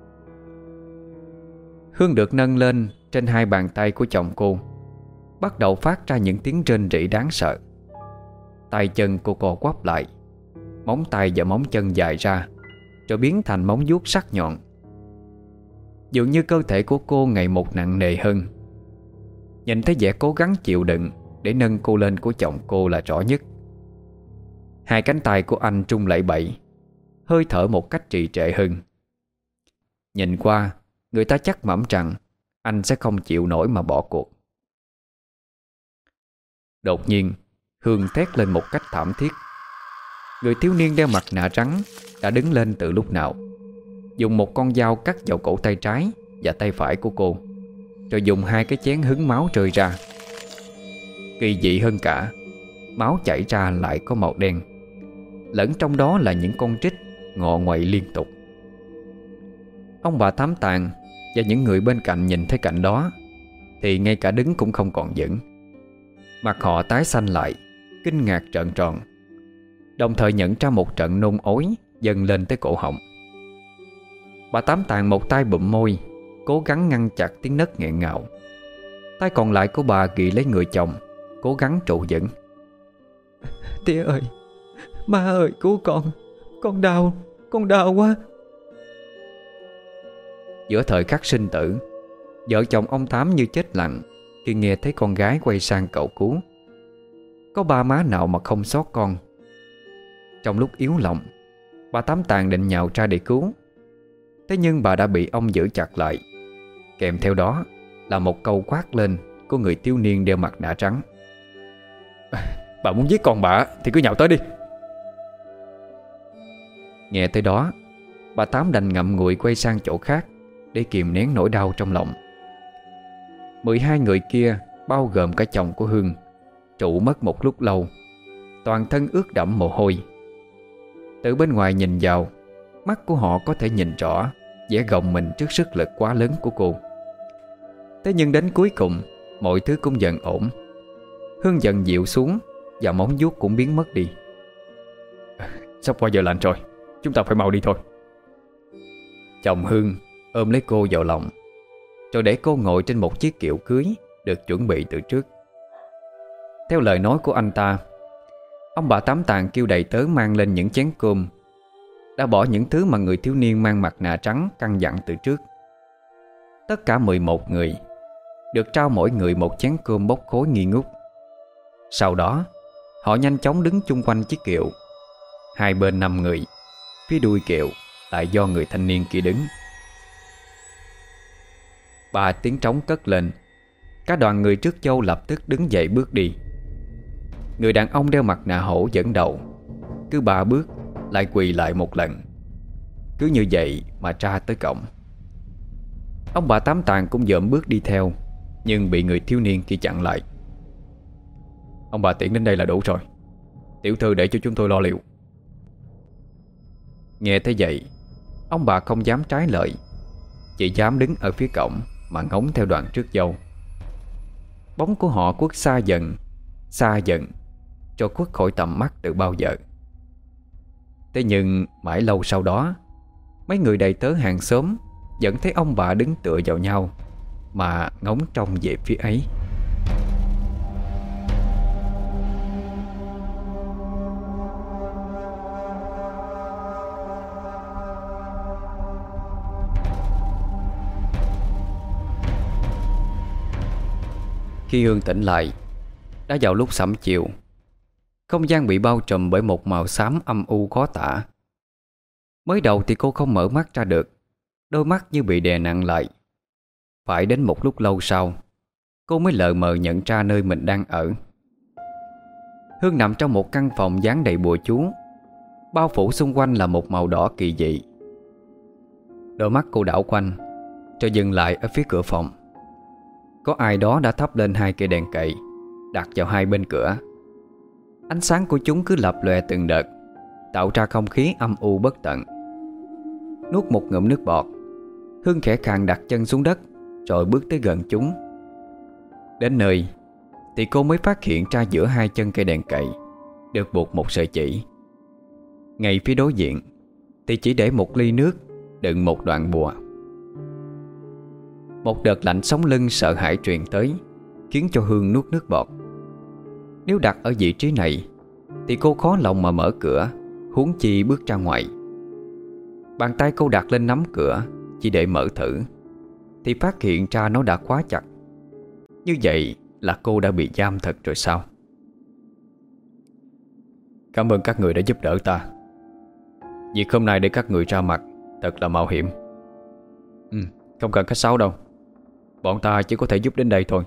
Hương được nâng lên trên hai bàn tay của chồng cô, bắt đầu phát ra những tiếng rên rỉ đáng sợ. Tay chân cô co quắp lại, móng tay và móng chân dài ra, rồi biến thành móng vuốt sắc nhọn. Dường như cơ thể của cô ngày một nặng nề hơn. Nhìn thấy vẻ cố gắng chịu đựng để nâng cô lên của chồng cô là rõ nhất. Hai cánh tay của anh trung lẩy bẩy, hơi thở một cách trì trệ hơn. Nhìn qua, người ta chắc mẩm rằng anh sẽ không chịu nổi mà bỏ cuộc. Đột nhiên, Hương thét lên một cách thảm thiết. Người thiếu niên đeo mặt nạ trắng đã đứng lên từ lúc nào, dùng một con dao cắt vào cổ tay trái và tay phải của cô, rồi dùng hai cái chén hứng máu rơi ra. Kỳ dị hơn cả, máu chảy ra lại có màu đen, lẫn trong đó là những con trích ngọ nguậy liên tục. Ông bà Tám Tàng và những người bên cạnh nhìn thấy cảnh đó thì ngay cả đứng cũng không còn vững. Mặt họ tái xanh lại, kinh ngạc trợn tròn, đồng thời nhận ra một trận nôn ói dâng lên tới cổ họng. Bà Tám Tàng một tay bụm môi, cố gắng ngăn chặt tiếng nấc nghẹn ngào. Tay còn lại của bà ghi lấy người chồng, cố gắng trụ vững. Tía ơi, má ơi cứu con đau quá. Giữa thời khắc sinh tử, vợ chồng ông Tám như chết lặng khi nghe thấy con gái quay sang cầu cứu. Có ba má nào mà không xót con. Trong lúc yếu lòng, bà Tám Tàng định nhào ra để cứu. Thế nhưng bà đã bị ông giữ chặt lại, kèm theo đó là một câu quát lên của người thiếu niên đeo mặt nạ trắng. Bà muốn giết con bà thì cứ nhào tới đi. Nghe tới đó, bà Tám đành ngậm ngùi quay sang chỗ khác để kìm nén nỗi đau trong lòng. 12 người kia, bao gồm cả chồng của Hương, trụ mất một lúc lâu, toàn thân ướt đẫm mồ hôi. Từ bên ngoài nhìn vào, mắt của họ có thể nhìn rõ vẻ gồng mình trước sức lực quá lớn của cô. Thế nhưng đến cuối cùng, mọi thứ cũng dần ổn. Hương dần dịu xuống và móng vuốt cũng biến mất đi. Sắp qua giờ lạnh rồi, chúng ta phải mau đi thôi. Chồng Hương ôm lấy cô vào lòng, rồi để cô ngồi trên một chiếc kiệu cưới được chuẩn bị từ trước. Theo lời nói của anh ta, ông bà Tám Tàng kêu đầy tớ mang lên những chén cơm, đã bỏ những thứ mà người thiếu niên mang mặt nạ trắng căn dặn từ trước. Tất cả 11 người được trao mỗi người một chén cơm bốc khói nghi ngút. Sau đó, họ nhanh chóng đứng chung quanh chiếc kiệu. Hai bên 5 người, phía đuôi kiệu lại do người thanh niên kia đứng. 3 tiếng trống cất lên. Cả đoàn người trước châu lập tức đứng dậy bước đi. Người đàn ông đeo mặt nạ hổ dẫn đầu, cứ 3 bước lại quỳ lại một lần. Cứ như vậy mà ra tới cổng. Ông bà Tám Tàng cũng dợm bước đi theo, nhưng bị người thiếu niên kia chặn lại. Ông bà tiễn đến đây là đủ rồi, tiểu thư để cho chúng tôi lo liệu. Nghe thế vậy, ông bà không dám trái lời, chỉ dám đứng ở phía cổng mà ngóng theo đoàn trước dâu. Bóng của họ khuất xa dần, cho khuất khỏi tầm mắt từ bao giờ. Thế nhưng mãi lâu sau đó, mấy người đầy tớ hàng xóm vẫn thấy ông bà đứng tựa vào nhau mà ngóng trông về phía ấy. Khi Hương tỉnh lại, đã vào lúc sẩm chiều. Không gian bị bao trùm bởi một màu xám âm u khó tả. Mới đầu thì cô không mở mắt ra được, đôi mắt như bị đè nặng lại. Phải đến một lúc lâu sau, cô mới lờ mờ nhận ra nơi mình đang ở. Hương nằm trong một căn phòng dán đầy bùa chú, bao phủ xung quanh là một màu đỏ kỳ dị. Đôi mắt cô đảo quanh rồi dừng lại ở phía cửa phòng. Có ai đó đã thắp lên 2 cây đèn cậy, đặt vào 2 bên cửa. Ánh sáng của chúng cứ lập lòe từng đợt, tạo ra không khí âm u bất tận. Nuốt một ngụm nước bọt, Hương khẽ khàng đặt chân xuống đất, rồi bước tới gần chúng. Đến nơi thì cô mới phát hiện ra giữa 2 chân cây đèn cậy được buộc một sợi chỉ. Ngay phía đối diện thì chỉ để một ly nước đựng một đoạn bùa. Một đợt lạnh sống lưng sợ hãi truyền tới, khiến cho Hương nuốt nước bọt. Nếu đặt ở vị trí này thì cô khó lòng mà mở cửa, huống chi bước ra ngoài. Bàn tay cô đặt lên nắm cửa chỉ để mở thử, thì phát hiện ra nó đã khóa chặt. Như vậy là cô đã bị giam thật rồi sao? Cảm ơn các người đã giúp đỡ ta. Việc hôm nay để các người ra mặt thật là mạo hiểm. Không cần khách sáo đâu, bọn ta chỉ có thể giúp đến đây thôi.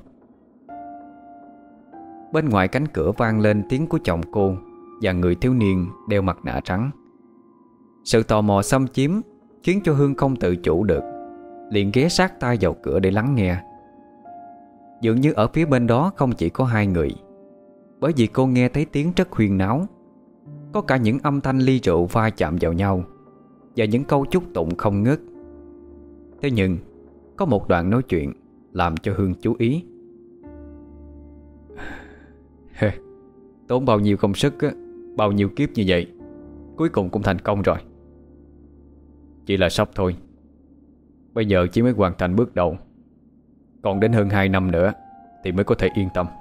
Bên ngoài cánh cửa vang lên tiếng của chồng cô và người thiếu niên đeo mặt nạ trắng. Sự tò mò xâm chiếm khiến cho Hương không tự chủ được, liền ghé sát tai vào cửa để lắng nghe. Dường như ở phía bên đó không chỉ có 2 người, bởi vì cô nghe thấy tiếng rất huyên náo. Có cả những âm thanh ly rượu va chạm vào nhau và những câu chúc tụng không ngớt. Thế nhưng có một đoạn nói chuyện làm cho Hương chú ý. Tốn bao nhiêu công sức, bao nhiêu kiếp như vậy, cuối cùng cũng thành công rồi. Chỉ là sắp thôi. Bây giờ chỉ mới hoàn thành bước đầu, còn đến hơn 2 năm nữa thì mới có thể yên tâm.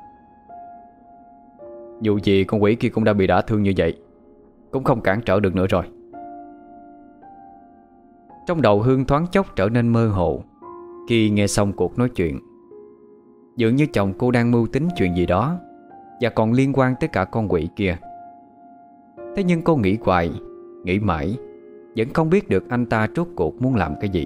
Dù gì con quỷ kia cũng đã bị đả thương như vậy, cũng không cản trở được nữa rồi. Trong đầu Hương thoáng chốc trở nên mơ hồ khi nghe xong cuộc nói chuyện. Dường như chồng cô đang mưu tính chuyện gì đó, và còn liên quan tới cả con quỷ kia. Thế nhưng cô nghĩ hoài, nghĩ mãi, vẫn không biết được anh ta rốt cuộc muốn làm cái gì.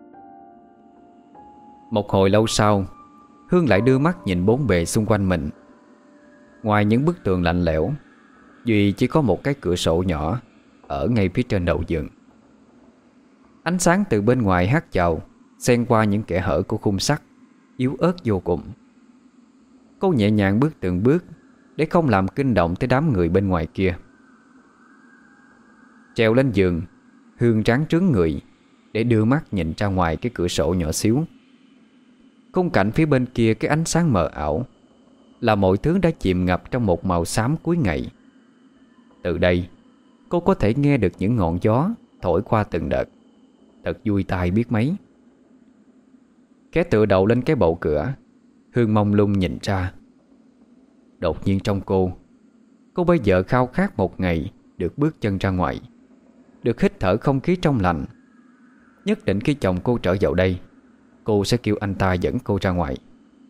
Một hồi lâu sau, Hương lại đưa mắt nhìn bốn bề xung quanh mình. Ngoài những bức tường lạnh lẽo, duy chỉ có một cái cửa sổ nhỏ ở ngay phía trên đầu giường. Ánh sáng từ bên ngoài hắt vào, xen qua những kẽ hở của khung sắt, yếu ớt vô cùng. Cô nhẹ nhàng bước từng bước để không làm kinh động tới đám người bên ngoài kia. Trèo lên giường, Hương ráng trướng người để đưa mắt nhìn ra ngoài cái cửa sổ nhỏ xíu. Khung cảnh phía bên kia cái ánh sáng mờ ảo là mọi thứ đã chìm ngập trong một màu xám cuối ngày. Từ đây cô có thể nghe được những ngọn gió thổi qua từng đợt, thật vui tai biết mấy. Khẽ tựa đầu lên cái bậu cửa, Hương mông lung nhìn ra. Đột nhiên trong cô bây giờ khao khát một ngày được bước chân ra ngoài, được hít thở không khí trong lành. Nhất định khi chồng cô trở vào đây, cô sẽ kêu anh ta dẫn cô ra ngoài.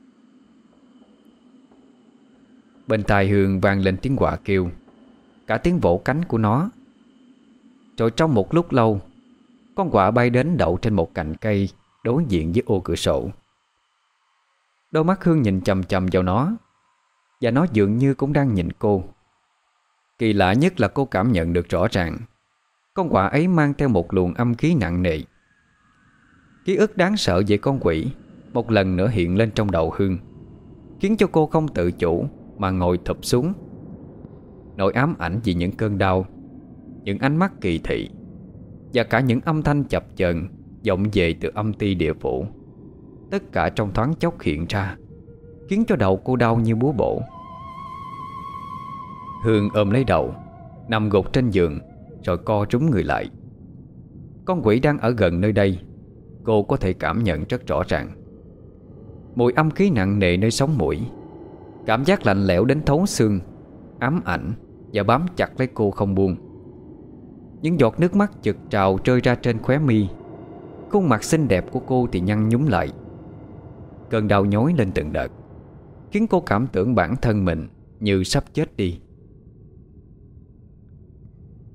Bên tai Hương vang lên tiếng quạ kêu, cả tiếng vỗ cánh của nó. Rồi trong một lúc lâu, con quạ bay đến đậu trên một cành cây đối diện với ô cửa sổ. Đôi mắt Hương nhìn chằm chằm vào nó, và nó dường như cũng đang nhìn cô. Kỳ lạ nhất là cô cảm nhận được rõ ràng con quạ ấy mang theo một luồng âm khí nặng nề. Ký ức đáng sợ về con quỷ một lần nữa hiện lên trong đầu Hương, khiến cho cô không tự chủ mà ngồi thụp xuống. Nỗi ám ảnh vì những cơn đau, những ánh mắt kỳ thị, và cả những âm thanh chập chờn vọng về từ âm ti địa phủ, tất cả trong thoáng chốc hiện ra, khiến cho đầu cô đau như búa bổ. Hương ôm lấy đầu, nằm gục trên giường, rồi co rúm người lại. Con quỷ đang ở gần nơi đây, cô có thể cảm nhận rất rõ ràng. Mùi âm khí nặng nề nơi sống mũi, cảm giác lạnh lẽo đến thấu xương, ám ảnh và bám chặt lấy cô không buông. Những giọt nước mắt chực trào rơi ra trên khóe mi. Khuôn mặt xinh đẹp của cô thì nhăn nhúm lại. Cơn đau nhói lên từng đợt, khiến cô cảm tưởng bản thân mình như sắp chết đi.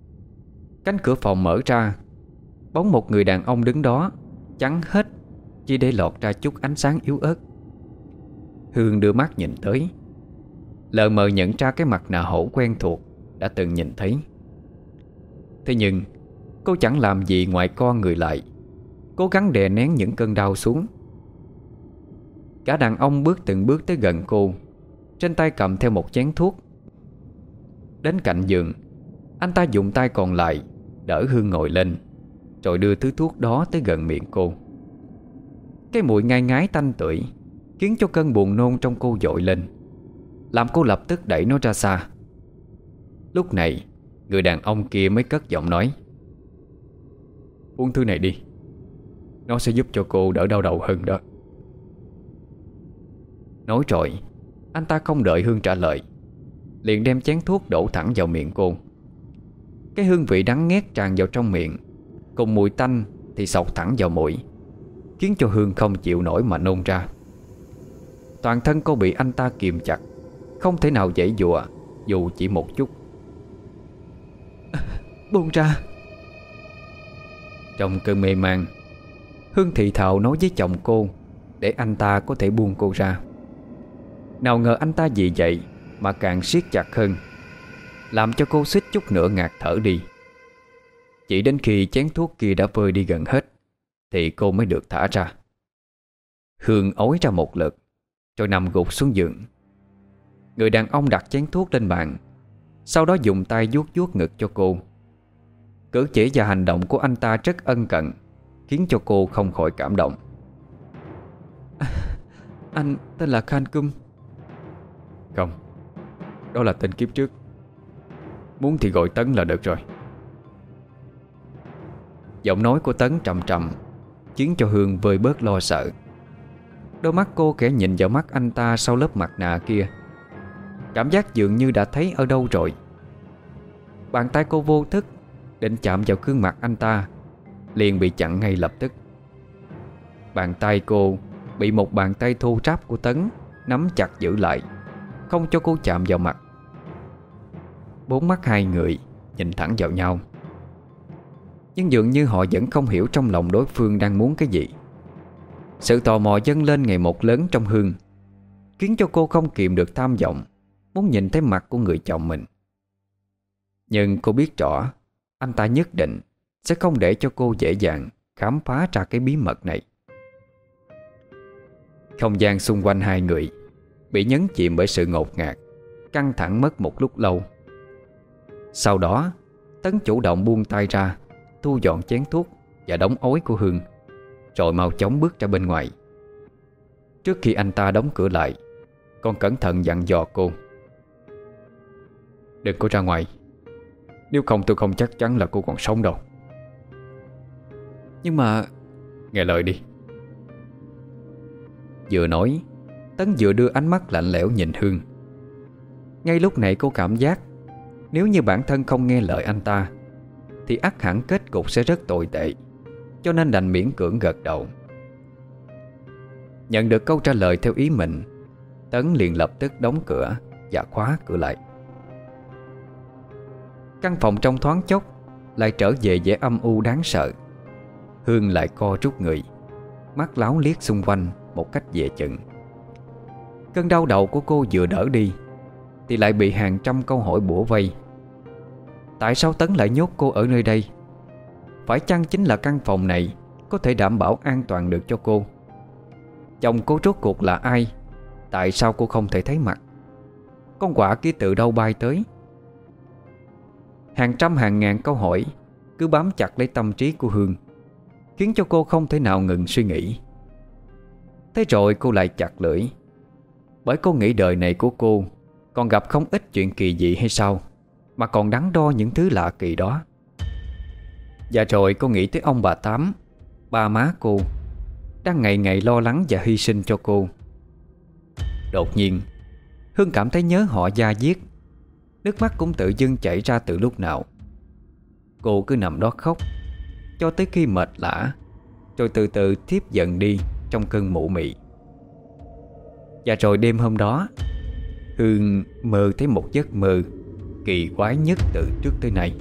Cánh cửa phòng mở ra, bóng một người đàn ông đứng đó, chắn hết, chỉ để lọt ra chút ánh sáng yếu ớt. Hương đưa mắt nhìn tới, lờ mờ nhận ra cái mặt nạ hổ quen thuộc đã từng nhìn thấy. Thế nhưng cô chẳng làm gì ngoài co người lại, cố gắng đè nén những cơn đau xuống. Cả đàn ông bước từng bước tới gần cô, trên tay cầm theo một chén thuốc. Đến cạnh giường, anh ta dùng tay còn lại đỡ Hương ngồi lên, rồi đưa thứ thuốc đó tới gần miệng cô. Cái mùi ngai ngái tanh tưởi khiến cho cơn buồn nôn trong cô dội lên, làm cô lập tức đẩy nó ra xa. Lúc này người đàn ông kia mới cất giọng nói: "Uống thứ này đi, nó sẽ giúp cho cô đỡ đau đầu hơn đó." Nói rồi, anh ta không đợi Hương trả lời, liền đem chén thuốc đổ thẳng vào miệng cô. Cái hương vị đắng nghét tràn vào trong miệng, cùng mùi tanh thì xộc thẳng vào mũi, khiến cho Hương không chịu nổi mà nôn ra. Toàn thân cô bị anh ta kìm chặt, không thể nào giãy giụa dù chỉ một chút. "Buông ra." Trong cơn mê man, Hương thì thào nói với chồng cô để anh ta có thể buông cô ra. Nào ngờ anh ta vì vậy mà càng siết chặt hơn, làm cho cô suýt chút nữa ngạt thở đi. Chỉ đến khi chén thuốc kia đã vơi đi gần hết thì cô mới được thả ra. Hương ói ra một lượt rồi nằm gục xuống giường. Người đàn ông đặt chén thuốc lên bàn, sau đó dùng tay vuốt vuốt ngực cho cô. Cử chỉ và hành động của anh ta rất ân cần, khiến cho cô không khỏi cảm động. "Anh tên là Khan Kum." "Không, đó là tên kiếp trước. Muốn thì gọi Tấn là được rồi." Giọng nói của Tấn trầm trầm khiến cho Hương vơi bớt lo sợ. Đôi mắt cô khẽ nhìn vào mắt anh ta sau lớp mặt nạ kia, cảm giác dường như đã thấy ở đâu rồi. Bàn tay cô vô thức định chạm vào gương mặt anh ta, liền bị chặn ngay lập tức. Bàn tay cô bị một bàn tay thô ráp của Tấn nắm chặt giữ lại, không cho cô chạm vào mặt. Bốn mắt hai người nhìn thẳng vào nhau, nhưng dường như họ vẫn không hiểu trong lòng đối phương đang muốn cái gì. Sự tò mò dâng lên ngày một lớn trong Hương, khiến cho cô không kìm được tham vọng muốn nhìn thấy mặt của người chồng mình. Nhưng cô biết rõ anh ta nhất định sẽ không để cho cô dễ dàng khám phá ra cái bí mật này. Không gian xung quanh hai người bị nhấn chìm bởi sự ngột ngạt, căng thẳng mất một lúc lâu. Sau đó Tấn chủ động buông tay ra, thu dọn chén thuốc và đống ối của Hương, rồi mau chóng bước ra bên ngoài. Trước khi anh ta đóng cửa lại, còn cẩn thận dặn dò cô: "Đừng có ra ngoài, nếu không tôi không chắc chắn là cô còn sống đâu." "Nhưng mà..." "Nghe lời đi." Vừa nói, Tấn vừa đưa ánh mắt lạnh lẽo nhìn Hương. Ngay lúc này cô cảm giác nếu như bản thân không nghe lời anh ta thì ắt hẳn kết cục sẽ rất tồi tệ, cho nên đành miễn cưỡng gật đầu. Nhận được câu trả lời theo ý mình, Tấn liền lập tức đóng cửa và khóa cửa lại. Căn phòng trong thoáng chốc lại trở về vẻ âm u đáng sợ. Hương lại co rút người, mắt láo liếc xung quanh một cách dè chừng. Cơn đau đầu của cô vừa đỡ đi thì lại bị hàng trăm câu hỏi bủa vây. Tại sao Tấn lại nhốt cô ở nơi đây? Phải chăng chính là căn phòng này có thể đảm bảo an toàn được cho cô? Chồng cô rốt cuộc là ai? Tại sao cô không thể thấy mặt? Con quạ kia từ đâu bay tới? Hàng trăm hàng ngàn câu hỏi cứ bám chặt lấy tâm trí của Hương, khiến cho cô không thể nào ngừng suy nghĩ. Thế rồi cô lại chặt lưỡi, bởi cô nghĩ đời này của cô còn gặp không ít chuyện kỳ dị hay sao mà còn đắn đo những thứ lạ kỳ đó. Và rồi cô nghĩ tới ông bà Tám, ba má cô, đang ngày ngày lo lắng và hy sinh cho cô. Đột nhiên Hương cảm thấy nhớ họ da diết, nước mắt cũng tự dưng chảy ra từ lúc nào. Cô cứ nằm đó khóc cho tới khi mệt lả, rồi từ từ thiếp dần đi trong cơn mụ mị. Và rồi đêm hôm đó, Hương mơ thấy một giấc mơ kỳ quái nhất từ trước tới nay.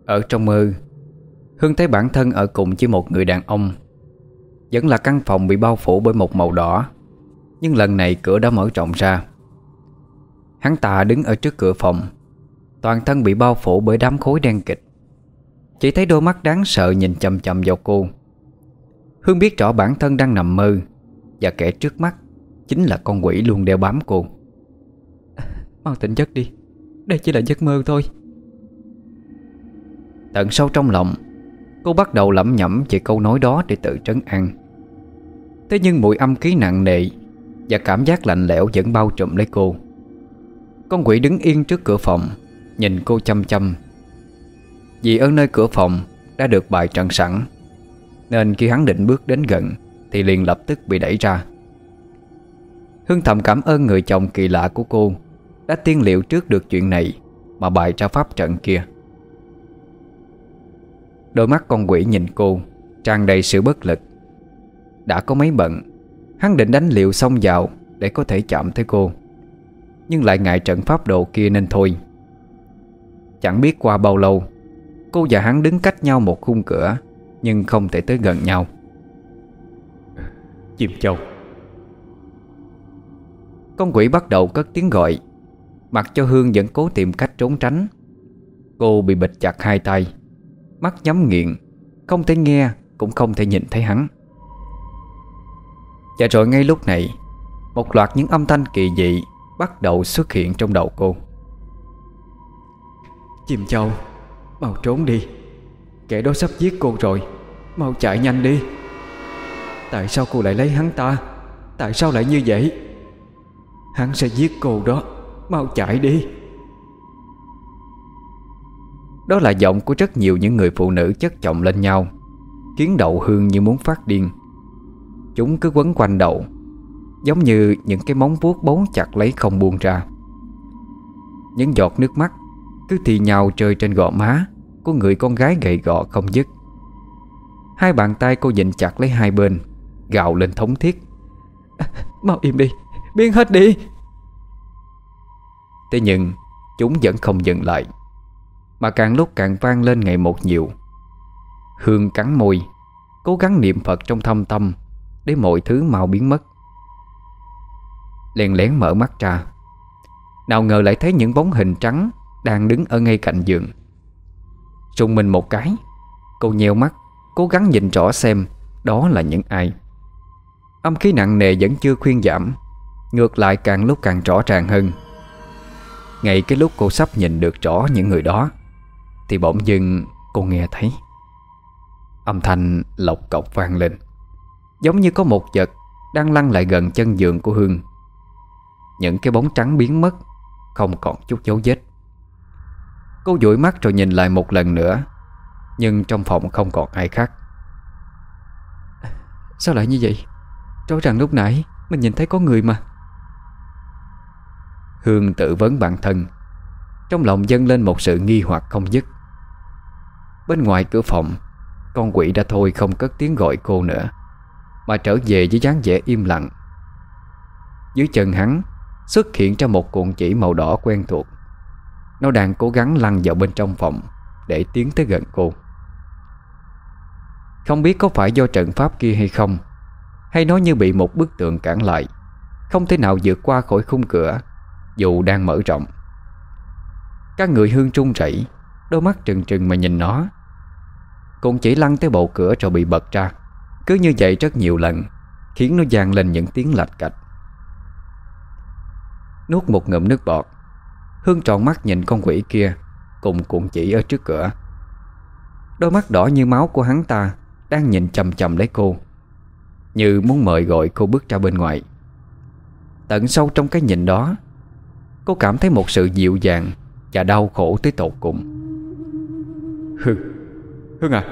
Ở trong mơ, Hương thấy bản thân ở cùng với một người đàn ông. Vẫn là căn phòng bị bao phủ bởi một màu đỏ, nhưng lần này cửa đã mở rộng ra. Hắn ta đứng ở trước cửa phòng, toàn thân bị bao phủ bởi đám khối đen kịt. Chỉ thấy đôi mắt đáng sợ nhìn chằm chằm vào cô. Hương biết rõ bản thân đang nằm mơ, và kẻ trước mắt chính là con quỷ luôn đeo bám cô. Mau tỉnh giấc đi, đây chỉ là giấc mơ thôi. Tận sâu trong lòng, cô bắt đầu lẩm nhẩm về câu nói đó để tự trấn an. Thế nhưng mùi âm khí nặng nề và cảm giác lạnh lẽo vẫn bao trùm lấy cô. Con quỷ đứng yên trước cửa phòng, nhìn cô chăm chăm. Vì ở nơi cửa phòng đã được bày trận sẵn, nên khi hắn định bước đến gần thì liền lập tức bị đẩy ra. Hương thầm cảm ơn người chồng kỳ lạ của cô đã tiên liệu trước được chuyện này mà bày ra pháp trận kia. Đôi mắt con quỷ nhìn cô tràn đầy sự bất lực. Đã có mấy bận, hắn định đánh liều xông vào để có thể chạm tới cô, nhưng lại ngại trận pháp độ kia nên thôi. Chẳng biết qua bao lâu, cô và hắn đứng cách nhau một khung cửa, nhưng không thể tới gần nhau. Chim Châu. Con quỷ bắt đầu cất tiếng gọi, mặc cho Hương vẫn cố tìm cách trốn tránh. Cô bị bịt chặt hai tay, mắt nhắm nghiền, không thể nghe cũng không thể nhìn thấy hắn. Và rồi ngay lúc này, một loạt những âm thanh kỳ dị bắt đầu xuất hiện trong đầu cô. Chim Châu, mau trốn đi. Kẻ đó sắp giết cô rồi, mau chạy nhanh đi. Tại sao cô lại lấy hắn ta? Tại sao lại như vậy? Hắn sẽ giết cô đó, mau chạy đi. Đó là giọng của rất nhiều những người phụ nữ chất chồng lên nhau, khiến đầu Hương như muốn phát điên. Chúng cứ quấn quanh đầu, giống như những cái móng vuốt bấu chặt lấy không buông ra. Những giọt nước mắt cứ thì nhào rơi trên gò má của người con gái gầy gò không dứt. Hai bàn tay cô vịn chặt lấy hai bên, gào lên thống thiết. Mau im đi, biến hết đi. Thế nhưng chúng vẫn không dừng lại, mà càng lúc càng vang lên ngày một nhiều. Hương cắn môi, cố gắng niệm Phật trong thâm tâm để mọi thứ mau biến mất. Lén lén mở mắt ra, nào ngờ lại thấy những bóng hình trắng đang đứng ở ngay cạnh giường. Rùng mình một cái, cô nheo mắt, cố gắng nhìn rõ xem đó là những ai. Âm khí nặng nề vẫn chưa khuyên giảm, ngược lại càng lúc càng rõ ràng hơn. Ngay cái lúc cô sắp nhìn được rõ những người đó, thì bỗng dưng cô nghe thấy âm thanh lộc cộc vang lên, giống như có một vật đang lăn lại gần chân giường của Hương. Những cái bóng trắng biến mất, không còn chút dấu vết. Cô dụi mắt rồi nhìn lại một lần nữa, nhưng trong phòng không còn ai khác. Sao lại như vậy? Rõ ràng lúc nãy mình nhìn thấy có người mà. Hương tự vấn bản thân, trong lòng dâng lên một sự nghi hoặc không dứt. Bên ngoài cửa phòng, con quỷ đã thôi không cất tiếng gọi cô nữa, mà trở về với dáng vẻ im lặng. Dưới chân hắn xuất hiện ra một cuộn chỉ màu đỏ quen thuộc. Nó đang cố gắng lăn vào bên trong phòng để tiến tới gần cô. Không biết có phải do trận pháp kia hay không, hay nó như bị một bức tượng cản lại, không thể nào vượt qua khỏi khung cửa dù đang mở rộng. Các người Hương run rẩy, đôi mắt trừng trừng mà nhìn nó. Cũng chỉ lăn tới bộ cửa rồi bị bật ra. Cứ như vậy rất nhiều lần, khiến nó vang lên những tiếng lạch cạch. Nuốt một ngụm nước bọt, Hương tròn mắt nhìn con quỷ kia cùng cuộn chỉ ở trước cửa. Đôi mắt đỏ như máu của hắn ta đang nhìn chằm chằm lấy cô, như muốn mời gọi cô bước ra bên ngoài. Tận sâu trong cái nhìn đó, cô cảm thấy một sự dịu dàng và đau khổ tới tột cùng. Hương à.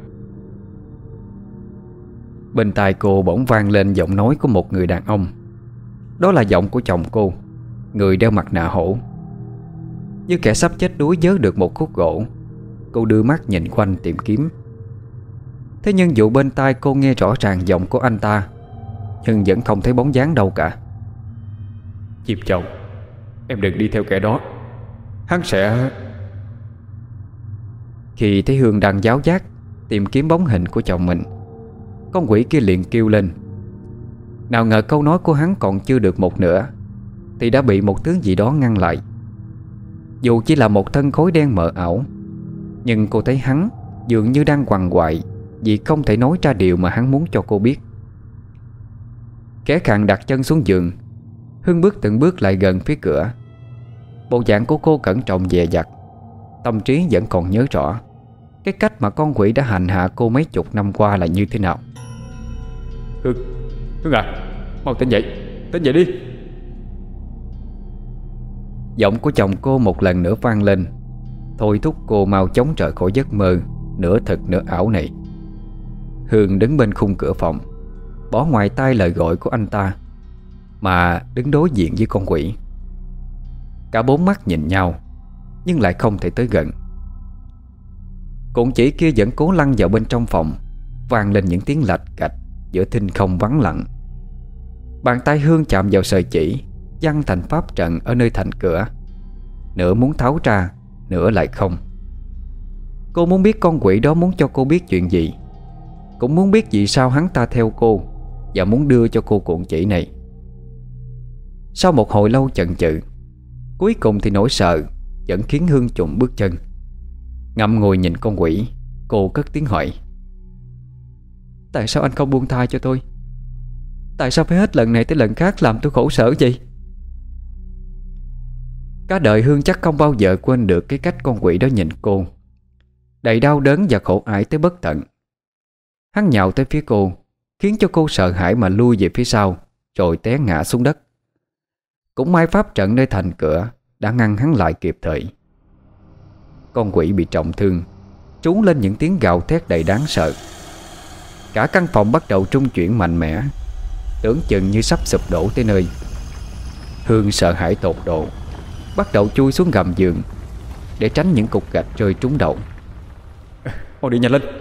Bên tai cô bỗng vang lên giọng nói của một người đàn ông. Đó là giọng của chồng cô, người đeo mặt nạ hổ. Như kẻ sắp chết đuối vớ được một khúc gỗ, cô đưa mắt nhìn quanh tìm kiếm. Thế nhưng dù bên tai cô nghe rõ ràng giọng của anh ta, nhưng vẫn không thấy bóng dáng đâu cả. Chim Châu, em đừng đi theo kẻ đó. Hắn sẽ... Khi thấy Hương đang giáo giác tìm kiếm bóng hình của chồng mình, con quỷ kia liền kêu lên. Nào ngờ câu nói của hắn còn chưa được một nửa thì đã bị một thứ gì đó ngăn lại. Dù chỉ là một thân khối đen mờ ảo, nhưng cô thấy hắn dường như đang quằn quại vì không thể nói ra điều mà hắn muốn cho cô biết. Khẽ khàng đặt chân xuống giường, Hương bước từng bước lại gần phía cửa. Bộ dạng của cô cẩn trọng dè dặt, tâm trí vẫn còn nhớ rõ cái cách mà con quỷ đã hành hạ cô mấy chục năm qua là như thế nào. Hương à, mau tỉnh dậy đi. Giọng của chồng cô một lần nữa vang lên, thôi thúc cô mau chóng rời khỏi giấc mơ nửa thực nửa ảo này. Hương đứng bên khung cửa phòng, bỏ ngoài tai lời gọi của anh ta, mà đứng đối diện với con quỷ. Cả bốn mắt nhìn nhau, nhưng lại không thể tới gần. Cuộn chỉ kia vẫn cố lăn vào bên trong phòng, vang lên những tiếng lạch cạch giữa thinh không vắng lặng. Bàn tay Hương chạm vào sợi chỉ, giăng thành pháp trận ở nơi thành cửa. Nửa muốn tháo ra, nửa lại không. Cô muốn biết con quỷ đó muốn cho cô biết chuyện gì, cũng muốn biết vì sao hắn ta theo cô và muốn đưa cho cô cuộn chỉ này. Sau một hồi lâu chần chừ, cuối cùng thì nỗi sợ vẫn khiến Hương chụng bước chân. Ngậm ngùi nhìn con quỷ, cô cất tiếng hỏi. Tại sao anh không buông tha cho tôi? Tại sao phải hết lần này tới lần khác làm tôi khổ sở vậy? Cả đời Hương chắc không bao giờ quên được cái cách con quỷ đó nhìn cô, đầy đau đớn và khổ ải tới bất tận. Hắn nhào tới phía cô, khiến cho cô sợ hãi mà lui về phía sau, rồi té ngã xuống đất. Cũng may pháp trận nơi thành cửa đã ngăn hắn lại kịp thời. Con quỷ bị trọng thương, trú lên những tiếng gào thét đầy đáng sợ. Cả căn phòng bắt đầu trung chuyển mạnh mẽ, tưởng chừng như sắp sụp đổ tới nơi. Hương sợ hãi tột độ, bắt đầu chui xuống gầm giường để tránh những cục gạch rơi trúng đầu. Mau đi nhanh lên.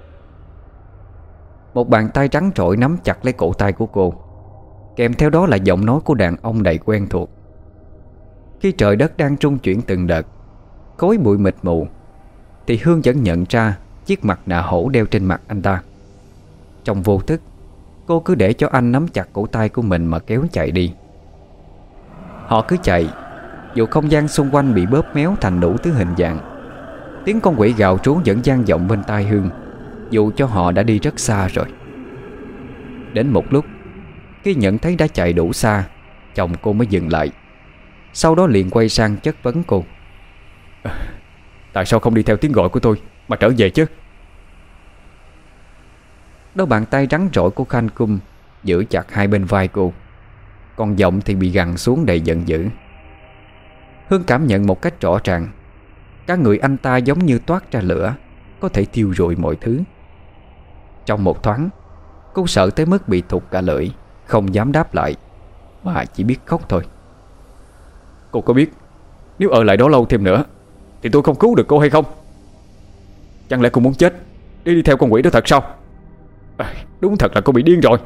Một bàn tay trắng trội nắm chặt lấy cổ tay của cô, kèm theo đó là giọng nói của đàn ông đầy quen thuộc. Khi trời đất đang trung chuyển từng đợt, khói bụi mịt mù, thì Hương vẫn nhận ra chiếc mặt nạ hổ đeo trên mặt anh ta. Trong vô thức, cô cứ để cho anh nắm chặt cổ tay của mình mà kéo chạy đi. Họ cứ chạy, dù không gian xung quanh bị bóp méo thành đủ thứ hình dạng. Tiếng con quỷ gào trú vẫn vang vọng bên tai Hương, dù cho họ đã đi rất xa rồi. Đến một lúc, khi nhận thấy đã chạy đủ xa, chồng cô mới dừng lại. Sau đó liền quay sang chất vấn cô. Tại sao không đi theo tiếng gọi của tôi mà trở về chứ? Đôi bàn tay rắn rỏi của Khanh Cung giữ chặt hai bên vai cô, còn giọng thì bị gằn xuống đầy giận dữ. Hương cảm nhận một cách rõ ràng, cả người anh ta giống như toát ra lửa, có thể thiêu rụi mọi thứ. Trong một thoáng, cô sợ tới mức bị thụt cả lưỡi, không dám đáp lại, mà chỉ biết khóc thôi. Cô có biết nếu ở lại đó lâu thêm nữa thì tôi không cứu được cô hay không? Chẳng lẽ cô muốn chết để đi theo con quỷ đó thật sao? Đúng thật là cô bị điên rồi.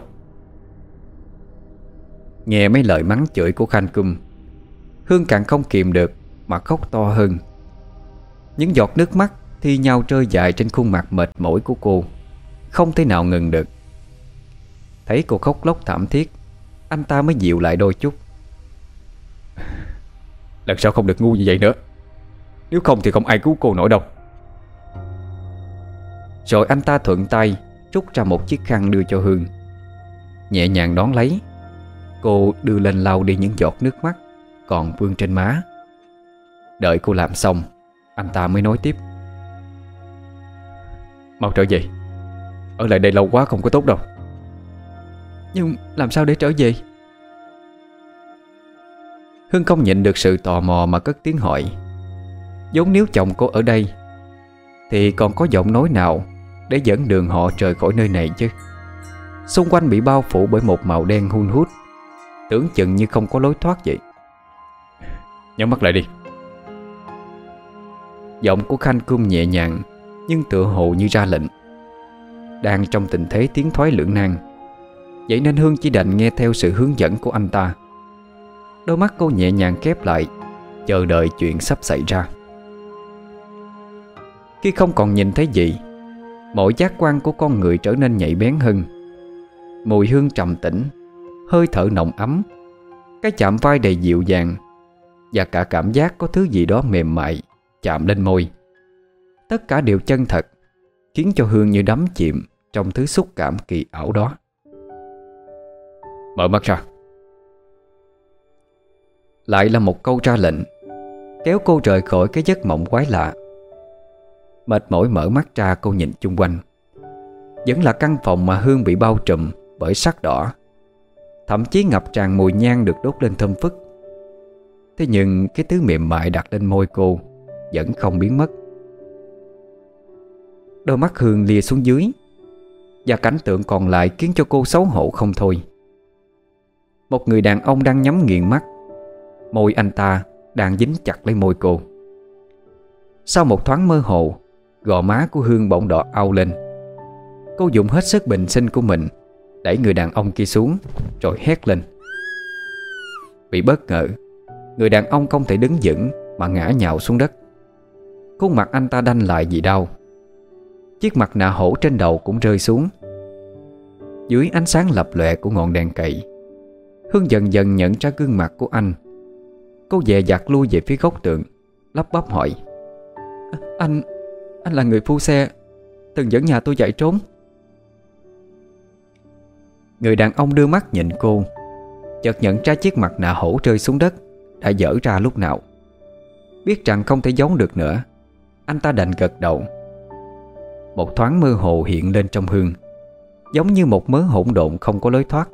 Nghe mấy lời mắng chửi của Khanh Cung, Hương càng không kìm được mà khóc to hơn. Những giọt nước mắt thi nhau rơi dài trên khuôn mặt mệt mỏi của cô, không thể nào ngừng được. Thấy cô khóc lóc thảm thiết, anh ta mới dịu lại đôi chút. Lần sau không được ngu như vậy nữa, nếu không thì không ai cứu cô nổi đâu. Rồi anh ta thuận tay rút ra một chiếc khăn đưa cho Hương, nhẹ nhàng đón lấy. Cô đưa lên lau đi những giọt nước mắt còn vương trên má. Đợi cô làm xong, anh ta mới nói tiếp. Mau trở về, ở lại đây lâu quá không có tốt đâu. Nhưng làm sao để trở về? Hương không nhịn được sự tò mò mà cất tiếng hỏi. Giống nếu chồng cô ở đây thì còn có giọng nói nào để dẫn đường họ rời khỏi nơi này chứ? Xung quanh bị bao phủ bởi một màu đen hun hút, tưởng chừng như không có lối thoát vậy. Nhắm mắt lại đi. Giọng của Khanh Cung nhẹ nhàng, nhưng tựa hồ như ra lệnh. Đang trong tình thế tiến thoái lưỡng nan, vậy nên Hương chỉ đành nghe theo sự hướng dẫn của anh ta. Đôi mắt cô nhẹ nhàng khép lại, chờ đợi chuyện sắp xảy ra. Khi không còn nhìn thấy gì, mọi giác quan của con người trở nên nhạy bén hơn. Mùi hương trầm tĩnh, hơi thở nồng ấm, cái chạm vai đầy dịu dàng, và cả cảm giác có thứ gì đó mềm mại chạm lên môi. Tất cả đều chân thật, khiến cho Hương như đắm chìm trong thứ xúc cảm kỳ ảo đó. Mở mắt ra. Lại là một câu ra lệnh, kéo cô rời khỏi cái giấc mộng quái lạ. Mệt mỏi mở mắt ra, cô nhìn chung quanh. Vẫn là căn phòng mà Hương bị bao trùm bởi sắc đỏ, thậm chí ngập tràn mùi nhang được đốt lên thơm phức. Thế nhưng cái thứ mềm mại đặt lên môi cô vẫn không biến mất. Đôi mắt Hương lia xuống dưới, và cảnh tượng còn lại khiến cho cô xấu hổ không thôi. Một người đàn ông đang nhắm nghiền mắt, môi anh ta đang dính chặt lấy môi cô. Sau một thoáng mơ hồ, gò má của Hương bỗng đỏ au lên. Cô dùng hết sức bình sinh của mình đẩy người đàn ông kia xuống, rồi hét lên. Bị bất ngờ, người đàn ông không thể đứng vững mà ngã nhào xuống đất. Khuôn mặt anh ta đanh lại vì đau. Chiếc mặt nạ hổ trên đầu cũng rơi xuống. Dưới ánh sáng lập lòe của ngọn đèn cậy, Hương dần dần nhận ra gương mặt của anh. Cô dè dặt lui về phía góc tường, lắp bắp hỏi: Anh là người phu xe từng dẫn nhà tôi chạy trốn. Người đàn ông đưa mắt nhìn cô, chợt nhận ra chiếc mặt nạ hổ rơi xuống đất đã dở ra lúc nào. Biết rằng không thể giấu được nữa, anh ta đành gật đầu. Một thoáng mơ hồ hiện lên trong Hương, giống như một mớ hỗn độn không có lối thoát.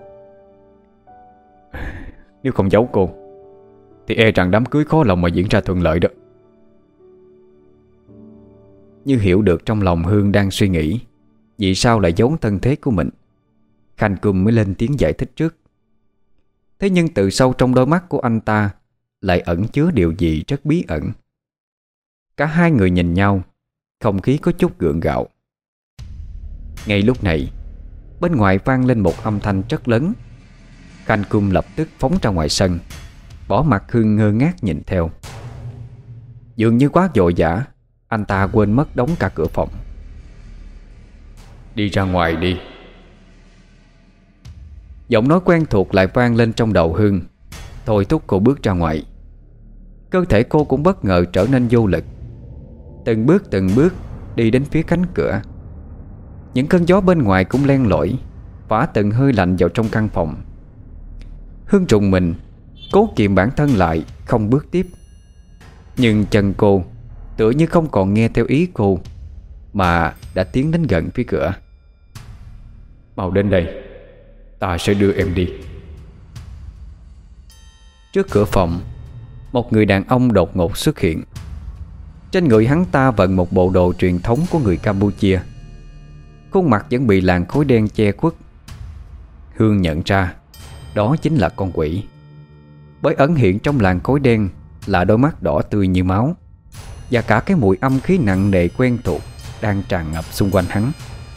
Nếu không giấu cô thì e rằng đám cưới khó lòng mà diễn ra thuận lợi đó. Như hiểu được trong lòng Hương đang suy nghĩ vì sao lại giấu thân thế của mình, Khanh Cum mới lên tiếng giải thích trước. Thế nhưng từ sâu trong đôi mắt của anh ta lại ẩn chứa điều gì rất bí ẩn. Cả hai người nhìn nhau, không khí có chút gượng gạo. Ngay lúc này, bên ngoài vang lên một âm thanh rất lớn. Khanh Cum lập tức phóng ra ngoài sân, bỏ mặt Hương ngơ ngác nhìn theo. Dường như quá vội vã, anh ta quên mất đóng cả cửa phòng. Đi ra ngoài đi. Giọng nói quen thuộc lại vang lên trong đầu Hương, thôi thúc cô bước ra ngoài. Cơ thể cô cũng bất ngờ trở nên vô lực. Từng bước đi đến phía cánh cửa. Những cơn gió bên ngoài cũng len lỏi, phả từng hơi lạnh vào trong căn phòng. Hương trùng mình, cố kiềm bản thân lại, không bước tiếp. Nhưng chân cô tựa như không còn nghe theo ý cô, mà đã tiến đến gần phía cửa. Mau đến đây, ta sẽ đưa em đi. Trước cửa phòng, một người đàn ông đột ngột xuất hiện. Trên người hắn ta vận một bộ đồ truyền thống của người Campuchia. Khuôn mặt vẫn bị làn khói đen che khuất. Hương nhận ra đó chính là con quỷ, bởi ẩn hiện trong làn khói đen là đôi mắt đỏ tươi như máu, và cả cái mùi âm khí nặng nề quen thuộc đang tràn ngập xung quanh hắn.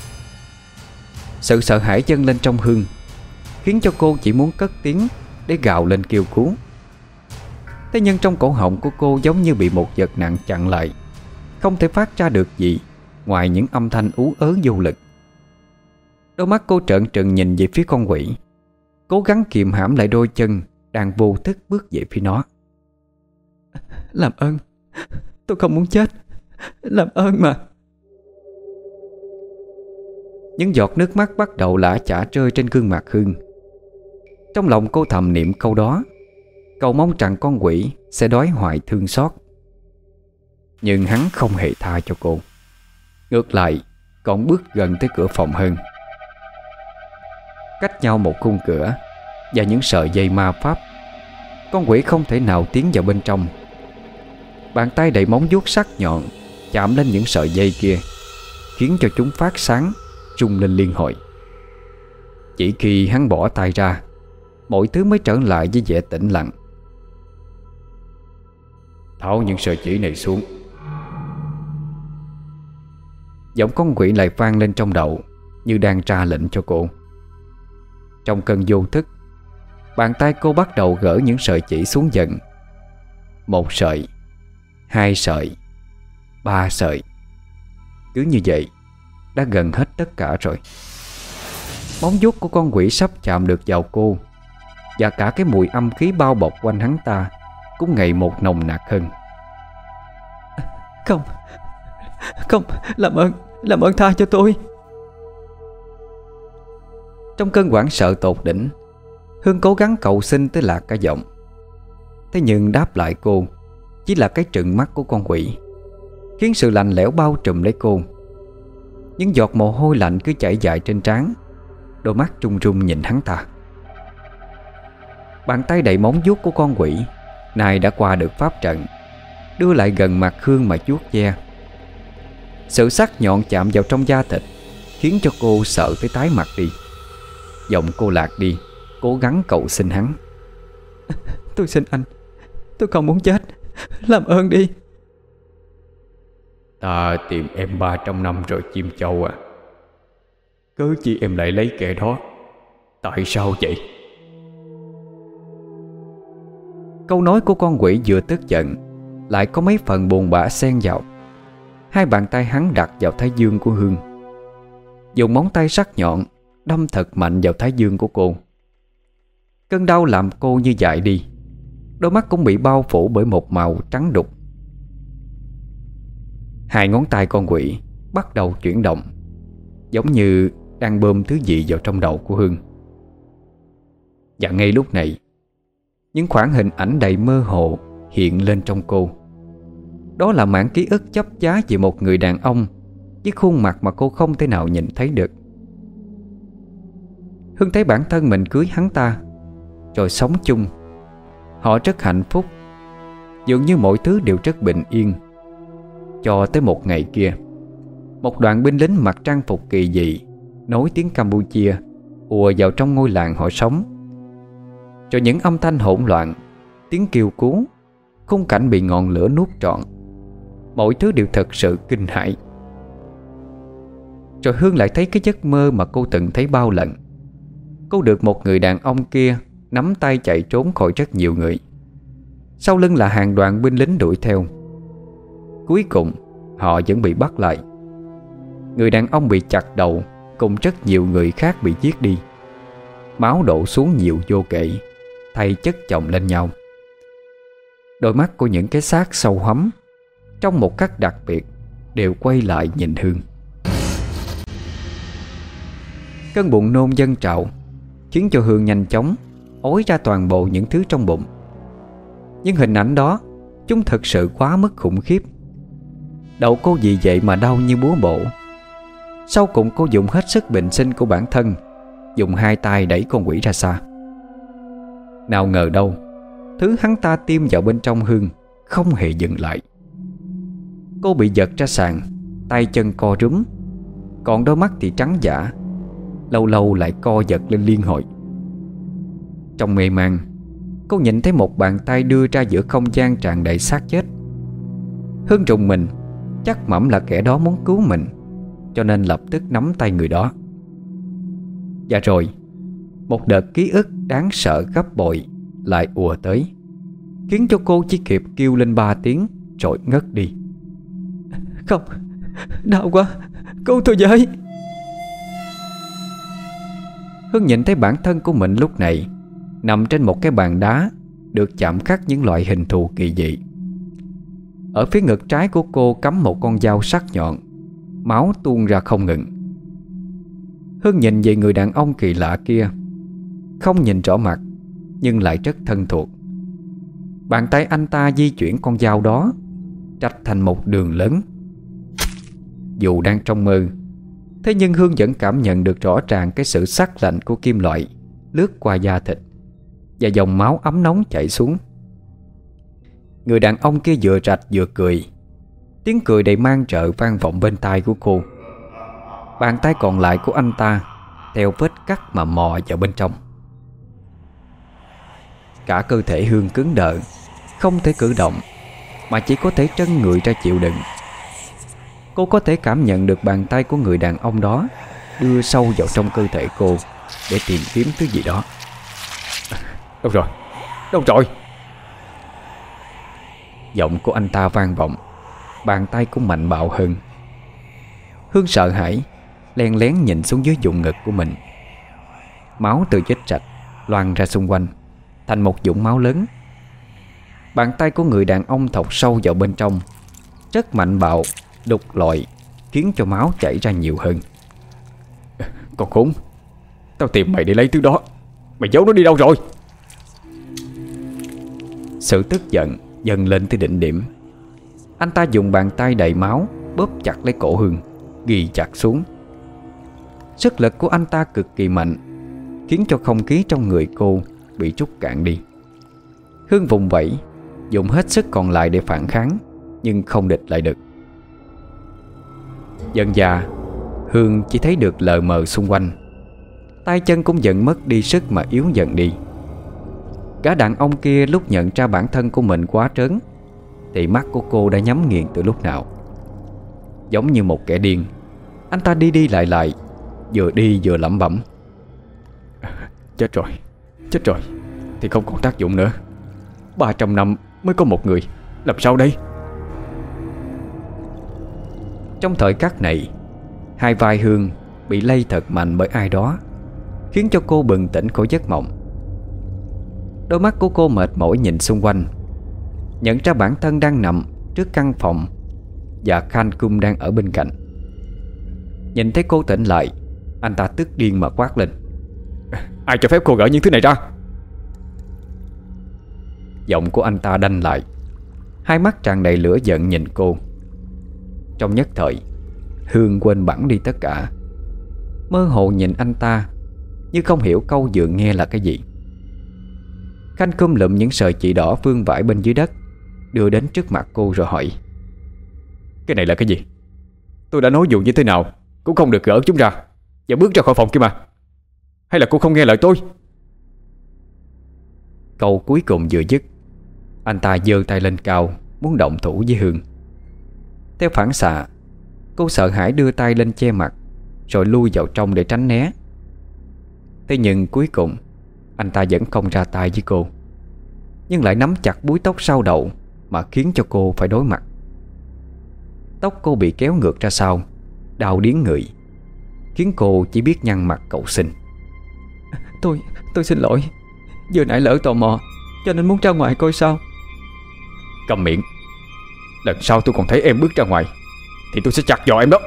Sự sợ hãi dâng lên trong Hương, khiến cho cô chỉ muốn cất tiếng để gào lên kêu cứu. Thế nhưng trong cổ họng của cô giống như bị một vật nặng chặn lại, không thể phát ra được gì ngoài những âm thanh ú ớ vô lực. Đôi mắt cô trợn trừng nhìn về phía con quỷ, cố gắng kiềm hãm lại đôi chân đang vô thức bước về phía nó. Làm ơn, tôi không muốn chết, làm ơn mà. Những giọt nước mắt bắt đầu lã chả rơi trên gương mặt Hương. Trong lòng cô thầm niệm câu đó, cầu mong rằng con quỷ sẽ đói hoài thương xót. Nhưng hắn không hề tha cho cô, ngược lại còn bước gần tới cửa phòng hơn. Cách nhau một khung cửa và những sợi dây ma pháp, con quỷ không thể nào tiến vào bên trong. Bàn tay đầy móng vuốt sắc nhọn chạm lên những sợi dây kia, khiến cho chúng phát sáng, rung lên liên hồi. Chỉ khi hắn bỏ tay ra, mọi thứ mới trở lại với vẻ tĩnh lặng. Tháo những sợi chỉ này xuống. Giọng con quỷ lại vang lên trong đầu, như đang ra lệnh cho cô. Trong cơn vô thức, bàn tay cô bắt đầu gỡ những sợi chỉ xuống dần. 1 sợi, 2 sợi, 3 sợi. Cứ như vậy đã gần hết tất cả rồi. Móng vuốt của con quỷ sắp chạm được vào cô, và cả cái mùi âm khí bao bọc quanh hắn ta cũng ngày một nồng nặc hơn. Không, không, làm ơn tha cho tôi. Trong cơn hoảng sợ tột đỉnh, Hương cố gắng cầu xin tới lạc cả giọng. Thế nhưng đáp lại cô chỉ là cái trừng mắt của con quỷ, khiến sự lạnh lẽo bao trùm lấy cô. Những giọt mồ hôi lạnh cứ chảy dài trên trán, đôi mắt trung trung nhìn hắn ta. Bàn tay đầy móng vuốt của con quỷ này đã qua được pháp trận, đưa lại gần mặt Hương mà vuốt ve. Sự sắc nhọn chạm vào trong da thịt khiến cho cô sợ tới tái mặt đi. Giọng cô lạc đi, cố gắng cầu xin hắn. Tôi xin anh, tôi không muốn chết, làm ơn đi. Ta tìm em 300 năm rồi chim châu à. Cớ chi em lại lấy kẻ đó? Tại sao vậy? Câu nói của con quỷ vừa tức giận lại có mấy phần buồn bã xen vào. Hai bàn tay hắn đặt vào thái dương của Hương, dùng móng tay sắc nhọn đâm thật mạnh vào thái dương của cô. Cơn đau làm cô như dại đi, đôi mắt cũng bị bao phủ bởi một màu trắng đục. Hai ngón tay con quỷ bắt đầu chuyển động, giống như đang bơm thứ gì vào trong đầu của Hương. Và ngay lúc này, những khoảng hình ảnh đầy mơ hồ hiện lên trong cô. Đó là mảng ký ức chấp giá về một người đàn ông với khuôn mặt mà cô không thể nào nhìn thấy được. Hương thấy bản thân mình cưới hắn ta, rồi sống chung. Họ rất hạnh phúc, dường như mọi thứ đều rất bình yên. Cho tới một ngày kia, một đoàn binh lính mặc trang phục kỳ dị nói tiếng Campuchia ùa vào trong ngôi làng họ sống. Rồi những âm thanh hỗn loạn, tiếng kêu cứu, khung cảnh bị ngọn lửa nuốt trọn, mọi thứ đều thật sự kinh hãi. Rồi Hương lại thấy cái giấc mơ mà cô từng thấy bao lần. Cô được một người đàn ông kia nắm tay chạy trốn khỏi rất nhiều người. Sau lưng là hàng đoàn binh lính đuổi theo. Cuối cùng họ vẫn bị bắt lại. Người đàn ông bị chặt đầu, cùng rất nhiều người khác bị giết đi. Máu đổ xuống nhiều vô kể, thay chất chồng lên nhau. Đôi mắt của những cái xác sâu hắm trong một cách đặc biệt đều quay lại nhìn Hương. Cơn buồn nôn dâng trào khiến cho Hương nhanh chóng ói ra toàn bộ những thứ trong bụng. Nhưng hình ảnh đó, chúng thật sự quá mức khủng khiếp. Đầu cô vì vậy mà đau như búa bổ. Sau cùng cô dùng hết sức bình sinh của bản thân, dùng hai tay đẩy con quỷ ra xa. Nào ngờ đâu, thứ hắn ta tiêm vào bên trong Hương không hề dừng lại. Cô bị giật ra sàn, tay chân co rúm, còn đôi mắt thì trắng dã, lâu lâu lại co giật lên liên hồi. Trong mê man, cô nhìn thấy một bàn tay đưa ra giữa không gian tràn đầy xác chết. Hương rùng mình, chắc mẩm là kẻ đó muốn cứu mình, cho nên lập tức nắm tay người đó. Và rồi, một đợt ký ức đáng sợ gấp bội lại ùa tới, khiến cho cô chỉ kịp kêu lên 3 tiếng rồi ngất đi. Không, đau quá, cứu tôi với. Hương nhìn thấy bản thân của mình lúc này nằm trên một cái bàn đá được chạm khắc những loại hình thù kỳ dị. Ở phía ngực trái của cô cắm một con dao sắc nhọn, máu tuôn ra không ngừng. Hương nhìn về người đàn ông kỳ lạ kia, không nhìn rõ mặt nhưng lại rất thân thuộc. Bàn tay anh ta di chuyển con dao đó rạch thành một đường lớn. Dù đang trong mơ, thế nhưng Hương vẫn cảm nhận được rõ ràng cái sự sắc lạnh của kim loại lướt qua da thịt và dòng máu ấm nóng chảy xuống. Người đàn ông kia vừa rạch vừa cười. Tiếng cười đầy mang rợ vang vọng bên tai của cô. Bàn tay còn lại của anh ta theo vết cắt mà mò vào bên trong. Cả cơ thể Hương cứng đờ, không thể cử động, mà chỉ có thể trân người ra chịu đựng. Cô có thể cảm nhận được bàn tay của người đàn ông đó đưa sâu vào trong cơ thể cô để tìm kiếm thứ gì đó. Đâu rồi? Đâu rồi? Giọng của anh ta vang vọng, bàn tay cũng mạnh bạo hơn. Hương sợ hãi len lén nhìn xuống dưới vùng ngực của mình. Máu từ vết rạch loang ra xung quanh thành một vũng máu lớn. Bàn tay của người đàn ông thọc sâu vào bên trong, rất mạnh bạo, đục lọi, khiến cho máu chảy ra nhiều hơn. Con khốn, tao tìm mày để lấy thứ đó, mày giấu nó đi đâu rồi? Sự tức giận dần lên tới đỉnh điểm. Anh ta dùng bàn tay đầy máu bóp chặt lấy cổ Hương, ghi chặt xuống. Sức lực của anh ta cực kỳ mạnh, khiến cho không khí trong người cô bị trút cạn đi. Hương vùng vẫy, dùng hết sức còn lại để phản kháng, nhưng không địch lại được. Dần dà, Hương chỉ thấy được lờ mờ xung quanh. Tay chân cũng dần mất đi sức mà yếu dần đi. Gã đàn ông kia lúc nhận ra bản thân của mình quá trớn thì mắt của cô đã nhắm nghiền từ lúc nào. Giống như một kẻ điên, anh ta đi đi lại, vừa đi vừa lẩm bẩm: Chết rồi, thì không còn tác dụng nữa. 300 năm mới có một người, làm sao đây? Trong thời khắc này, hai vai Hương bị lay thật mạnh bởi ai đó, khiến cho cô bừng tỉnh khỏi giấc mộng. Đôi mắt của cô mệt mỏi nhìn xung quanh, nhận ra bản thân đang nằm trước căn phòng và Khan Kum đang ở bên cạnh. Nhìn thấy cô tỉnh lại, anh ta tức điên mà quát lên: Ai cho phép cô gỡ những thứ này ra? Giọng của anh ta đanh lại, hai mắt tràn đầy lửa giận nhìn cô. Trong nhất thời, Hương quên bẵng đi tất cả, mơ hồ nhìn anh ta như không hiểu câu vừa nghe là cái gì. Khanh Kum lụm những sợi chỉ đỏ vương vãi bên dưới đất, đưa đến trước mặt cô rồi hỏi: Cái này là cái gì? Tôi đã nói dù như thế nào cũng không được gỡ chúng ra và bước ra khỏi phòng kia mà. Hay là cô không nghe lời tôi? Câu cuối cùng vừa dứt, anh ta giơ tay lên cao muốn động thủ với Hương. Theo phản xạ, cô sợ hãi đưa tay lên che mặt, rồi lui vào trong để tránh né. Thế nhưng cuối cùng anh ta vẫn không ra tay với cô, nhưng lại nắm chặt búi tóc sau đầu mà khiến cho cô phải đối mặt. Tóc cô bị kéo ngược ra sau, đau điếng người, khiến cô chỉ biết nhăn mặt cầu xin: Tôi xin lỗi, vừa nãy lỡ tò mò cho nên muốn ra ngoài coi sao. Cầm miệng. Lần sau tôi còn thấy em bước ra ngoài thì tôi sẽ chặt giò em đó.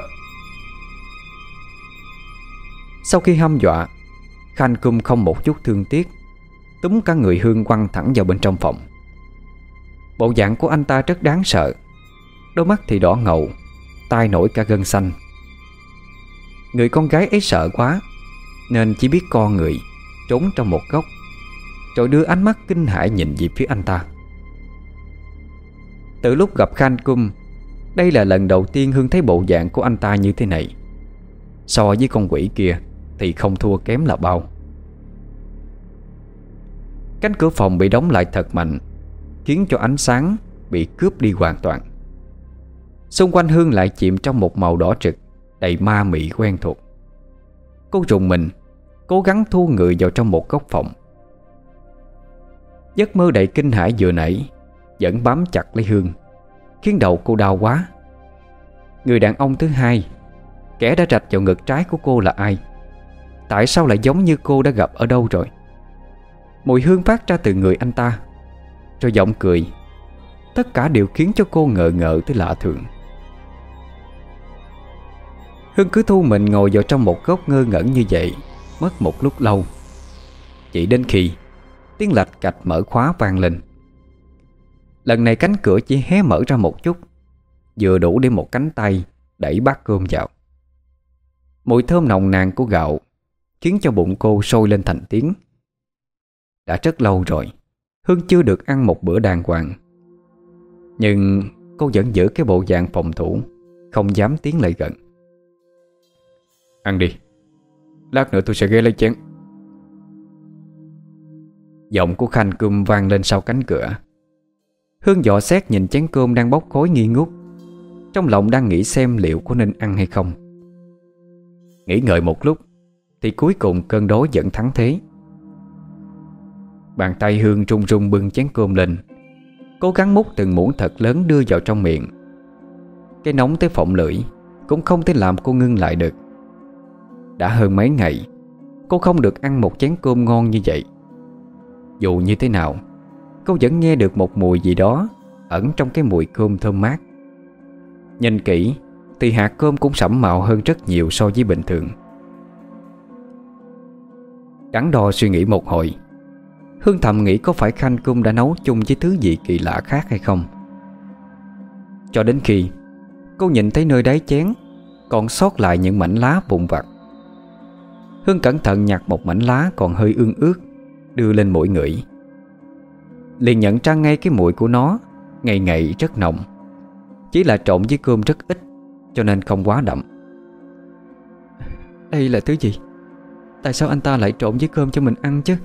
Sau khi hăm dọa, Khan Kum không một chút thương tiếc, túm cả người Hương quăng thẳng vào bên trong phòng. Bộ dạng của anh ta rất đáng sợ, đôi mắt thì đỏ ngầu, tai nổi cả gân xanh. Người con gái ấy sợ quá nên chỉ biết co người trốn trong một góc, rồi đưa ánh mắt kinh hãi nhìn về phía anh ta. Từ lúc gặp Khan Kum, đây là lần đầu tiên Hương thấy bộ dạng của anh ta như thế này. So với con quỷ kia thì không thua kém là bao. Cánh cửa phòng bị đóng lại thật mạnh, khiến cho ánh sáng bị cướp đi hoàn toàn. Xung quanh Hương lại chìm trong một màu đỏ trực, đầy ma mị quen thuộc. Cô rùng mình, cố gắng thu người vào trong một góc phòng. Giấc mơ đầy kinh hãi vừa nãy vẫn bám chặt lấy Hương, khiến đầu cô đau quá. Người đàn ông thứ hai, kẻ đã rạch vào ngực trái của cô là ai? Tại sao lại giống như cô đã gặp ở đâu rồi? Mùi hương phát ra từ người anh ta, rồi giọng cười, tất cả đều khiến cho cô ngờ ngợ tới lạ thường. Hương cứ thu mình ngồi vào trong một góc ngơ ngẩn như vậy, mất một lúc lâu. Chỉ đến khi tiếng lạch cạch mở khóa vang lên. Lần này cánh cửa chỉ hé mở ra một chút, vừa đủ để một cánh tay đẩy bát cơm vào. Mùi thơm nồng nàn của gạo khiến cho bụng cô sôi lên thành tiếng. Đã rất lâu rồi Hương chưa được ăn một bữa đàng hoàng, nhưng cô vẫn giữ cái bộ dạng phòng thủ, không dám tiến lại gần. Ăn đi, lát nữa tôi sẽ ghé lấy chén. Giọng của Khanh Kum vang lên sau cánh cửa. Hương dò xét nhìn chén cơm đang bốc khói nghi ngút, trong lòng đang nghĩ xem liệu có nên ăn hay không. Nghĩ ngợi một lúc thì cuối cùng cơn đói vẫn thắng thế. Bàn tay Hương run run bưng chén cơm lên, cố gắng múc từng muỗng thật lớn đưa vào trong miệng. Cái nóng tới phọng lưỡi, cũng không thể làm cô ngưng lại được. Đã hơn mấy ngày cô không được ăn một chén cơm ngon như vậy. Dù như thế nào, cô vẫn nghe được một mùi gì đó ẩn trong cái mùi cơm thơm mát. Nhìn kỹ thì hạt cơm cũng sẫm màu hơn rất nhiều so với bình thường. Đắn đo suy nghĩ một hồi, Hương thầm nghĩ có phải Khanh Cung đã nấu chung với thứ gì kỳ lạ khác hay không. Cho đến khi cô nhìn thấy nơi đáy chén còn sót lại những mảnh lá vụn vặt. Hương cẩn thận nhặt một mảnh lá còn hơi ương ướt, đưa lên mũi ngửi. Liền nhận ra ngay cái mùi của nó ngày ngày rất nồng. Chỉ là trộn với cơm rất ít, cho nên không quá đậm. Đây là thứ gì? Tại sao anh ta lại trộn với cơm cho mình ăn chứ?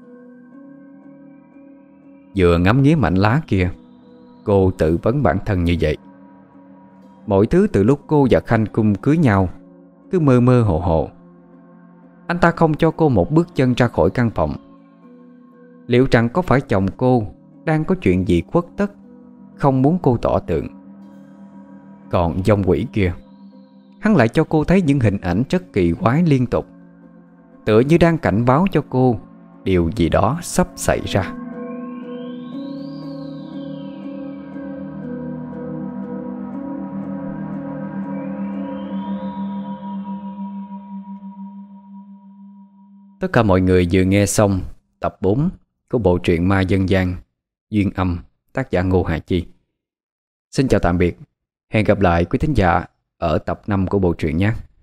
Vừa ngắm nghía mảnh lá kia, cô tự vấn bản thân như vậy. Mọi thứ từ lúc cô và Khanh Cung cưới nhau cứ mơ mơ hồ hồ. Anh ta không cho cô một bước chân ra khỏi căn phòng. Liệu rằng có phải chồng cô đang có chuyện gì khuất tất, không muốn cô tỏ tượng? Còn dòng quỷ kia, hắn lại cho cô thấy những hình ảnh rất kỳ quái liên tục, tựa như đang cảnh báo cho cô điều gì đó sắp xảy ra. Tất cả mọi người vừa nghe xong tập 4 của bộ truyện ma dân gian Duyên Âm, tác giả Ngô Hà Chi. Xin chào tạm biệt. Hẹn gặp lại quý thính giả ở tập 5 của bộ truyện nhé.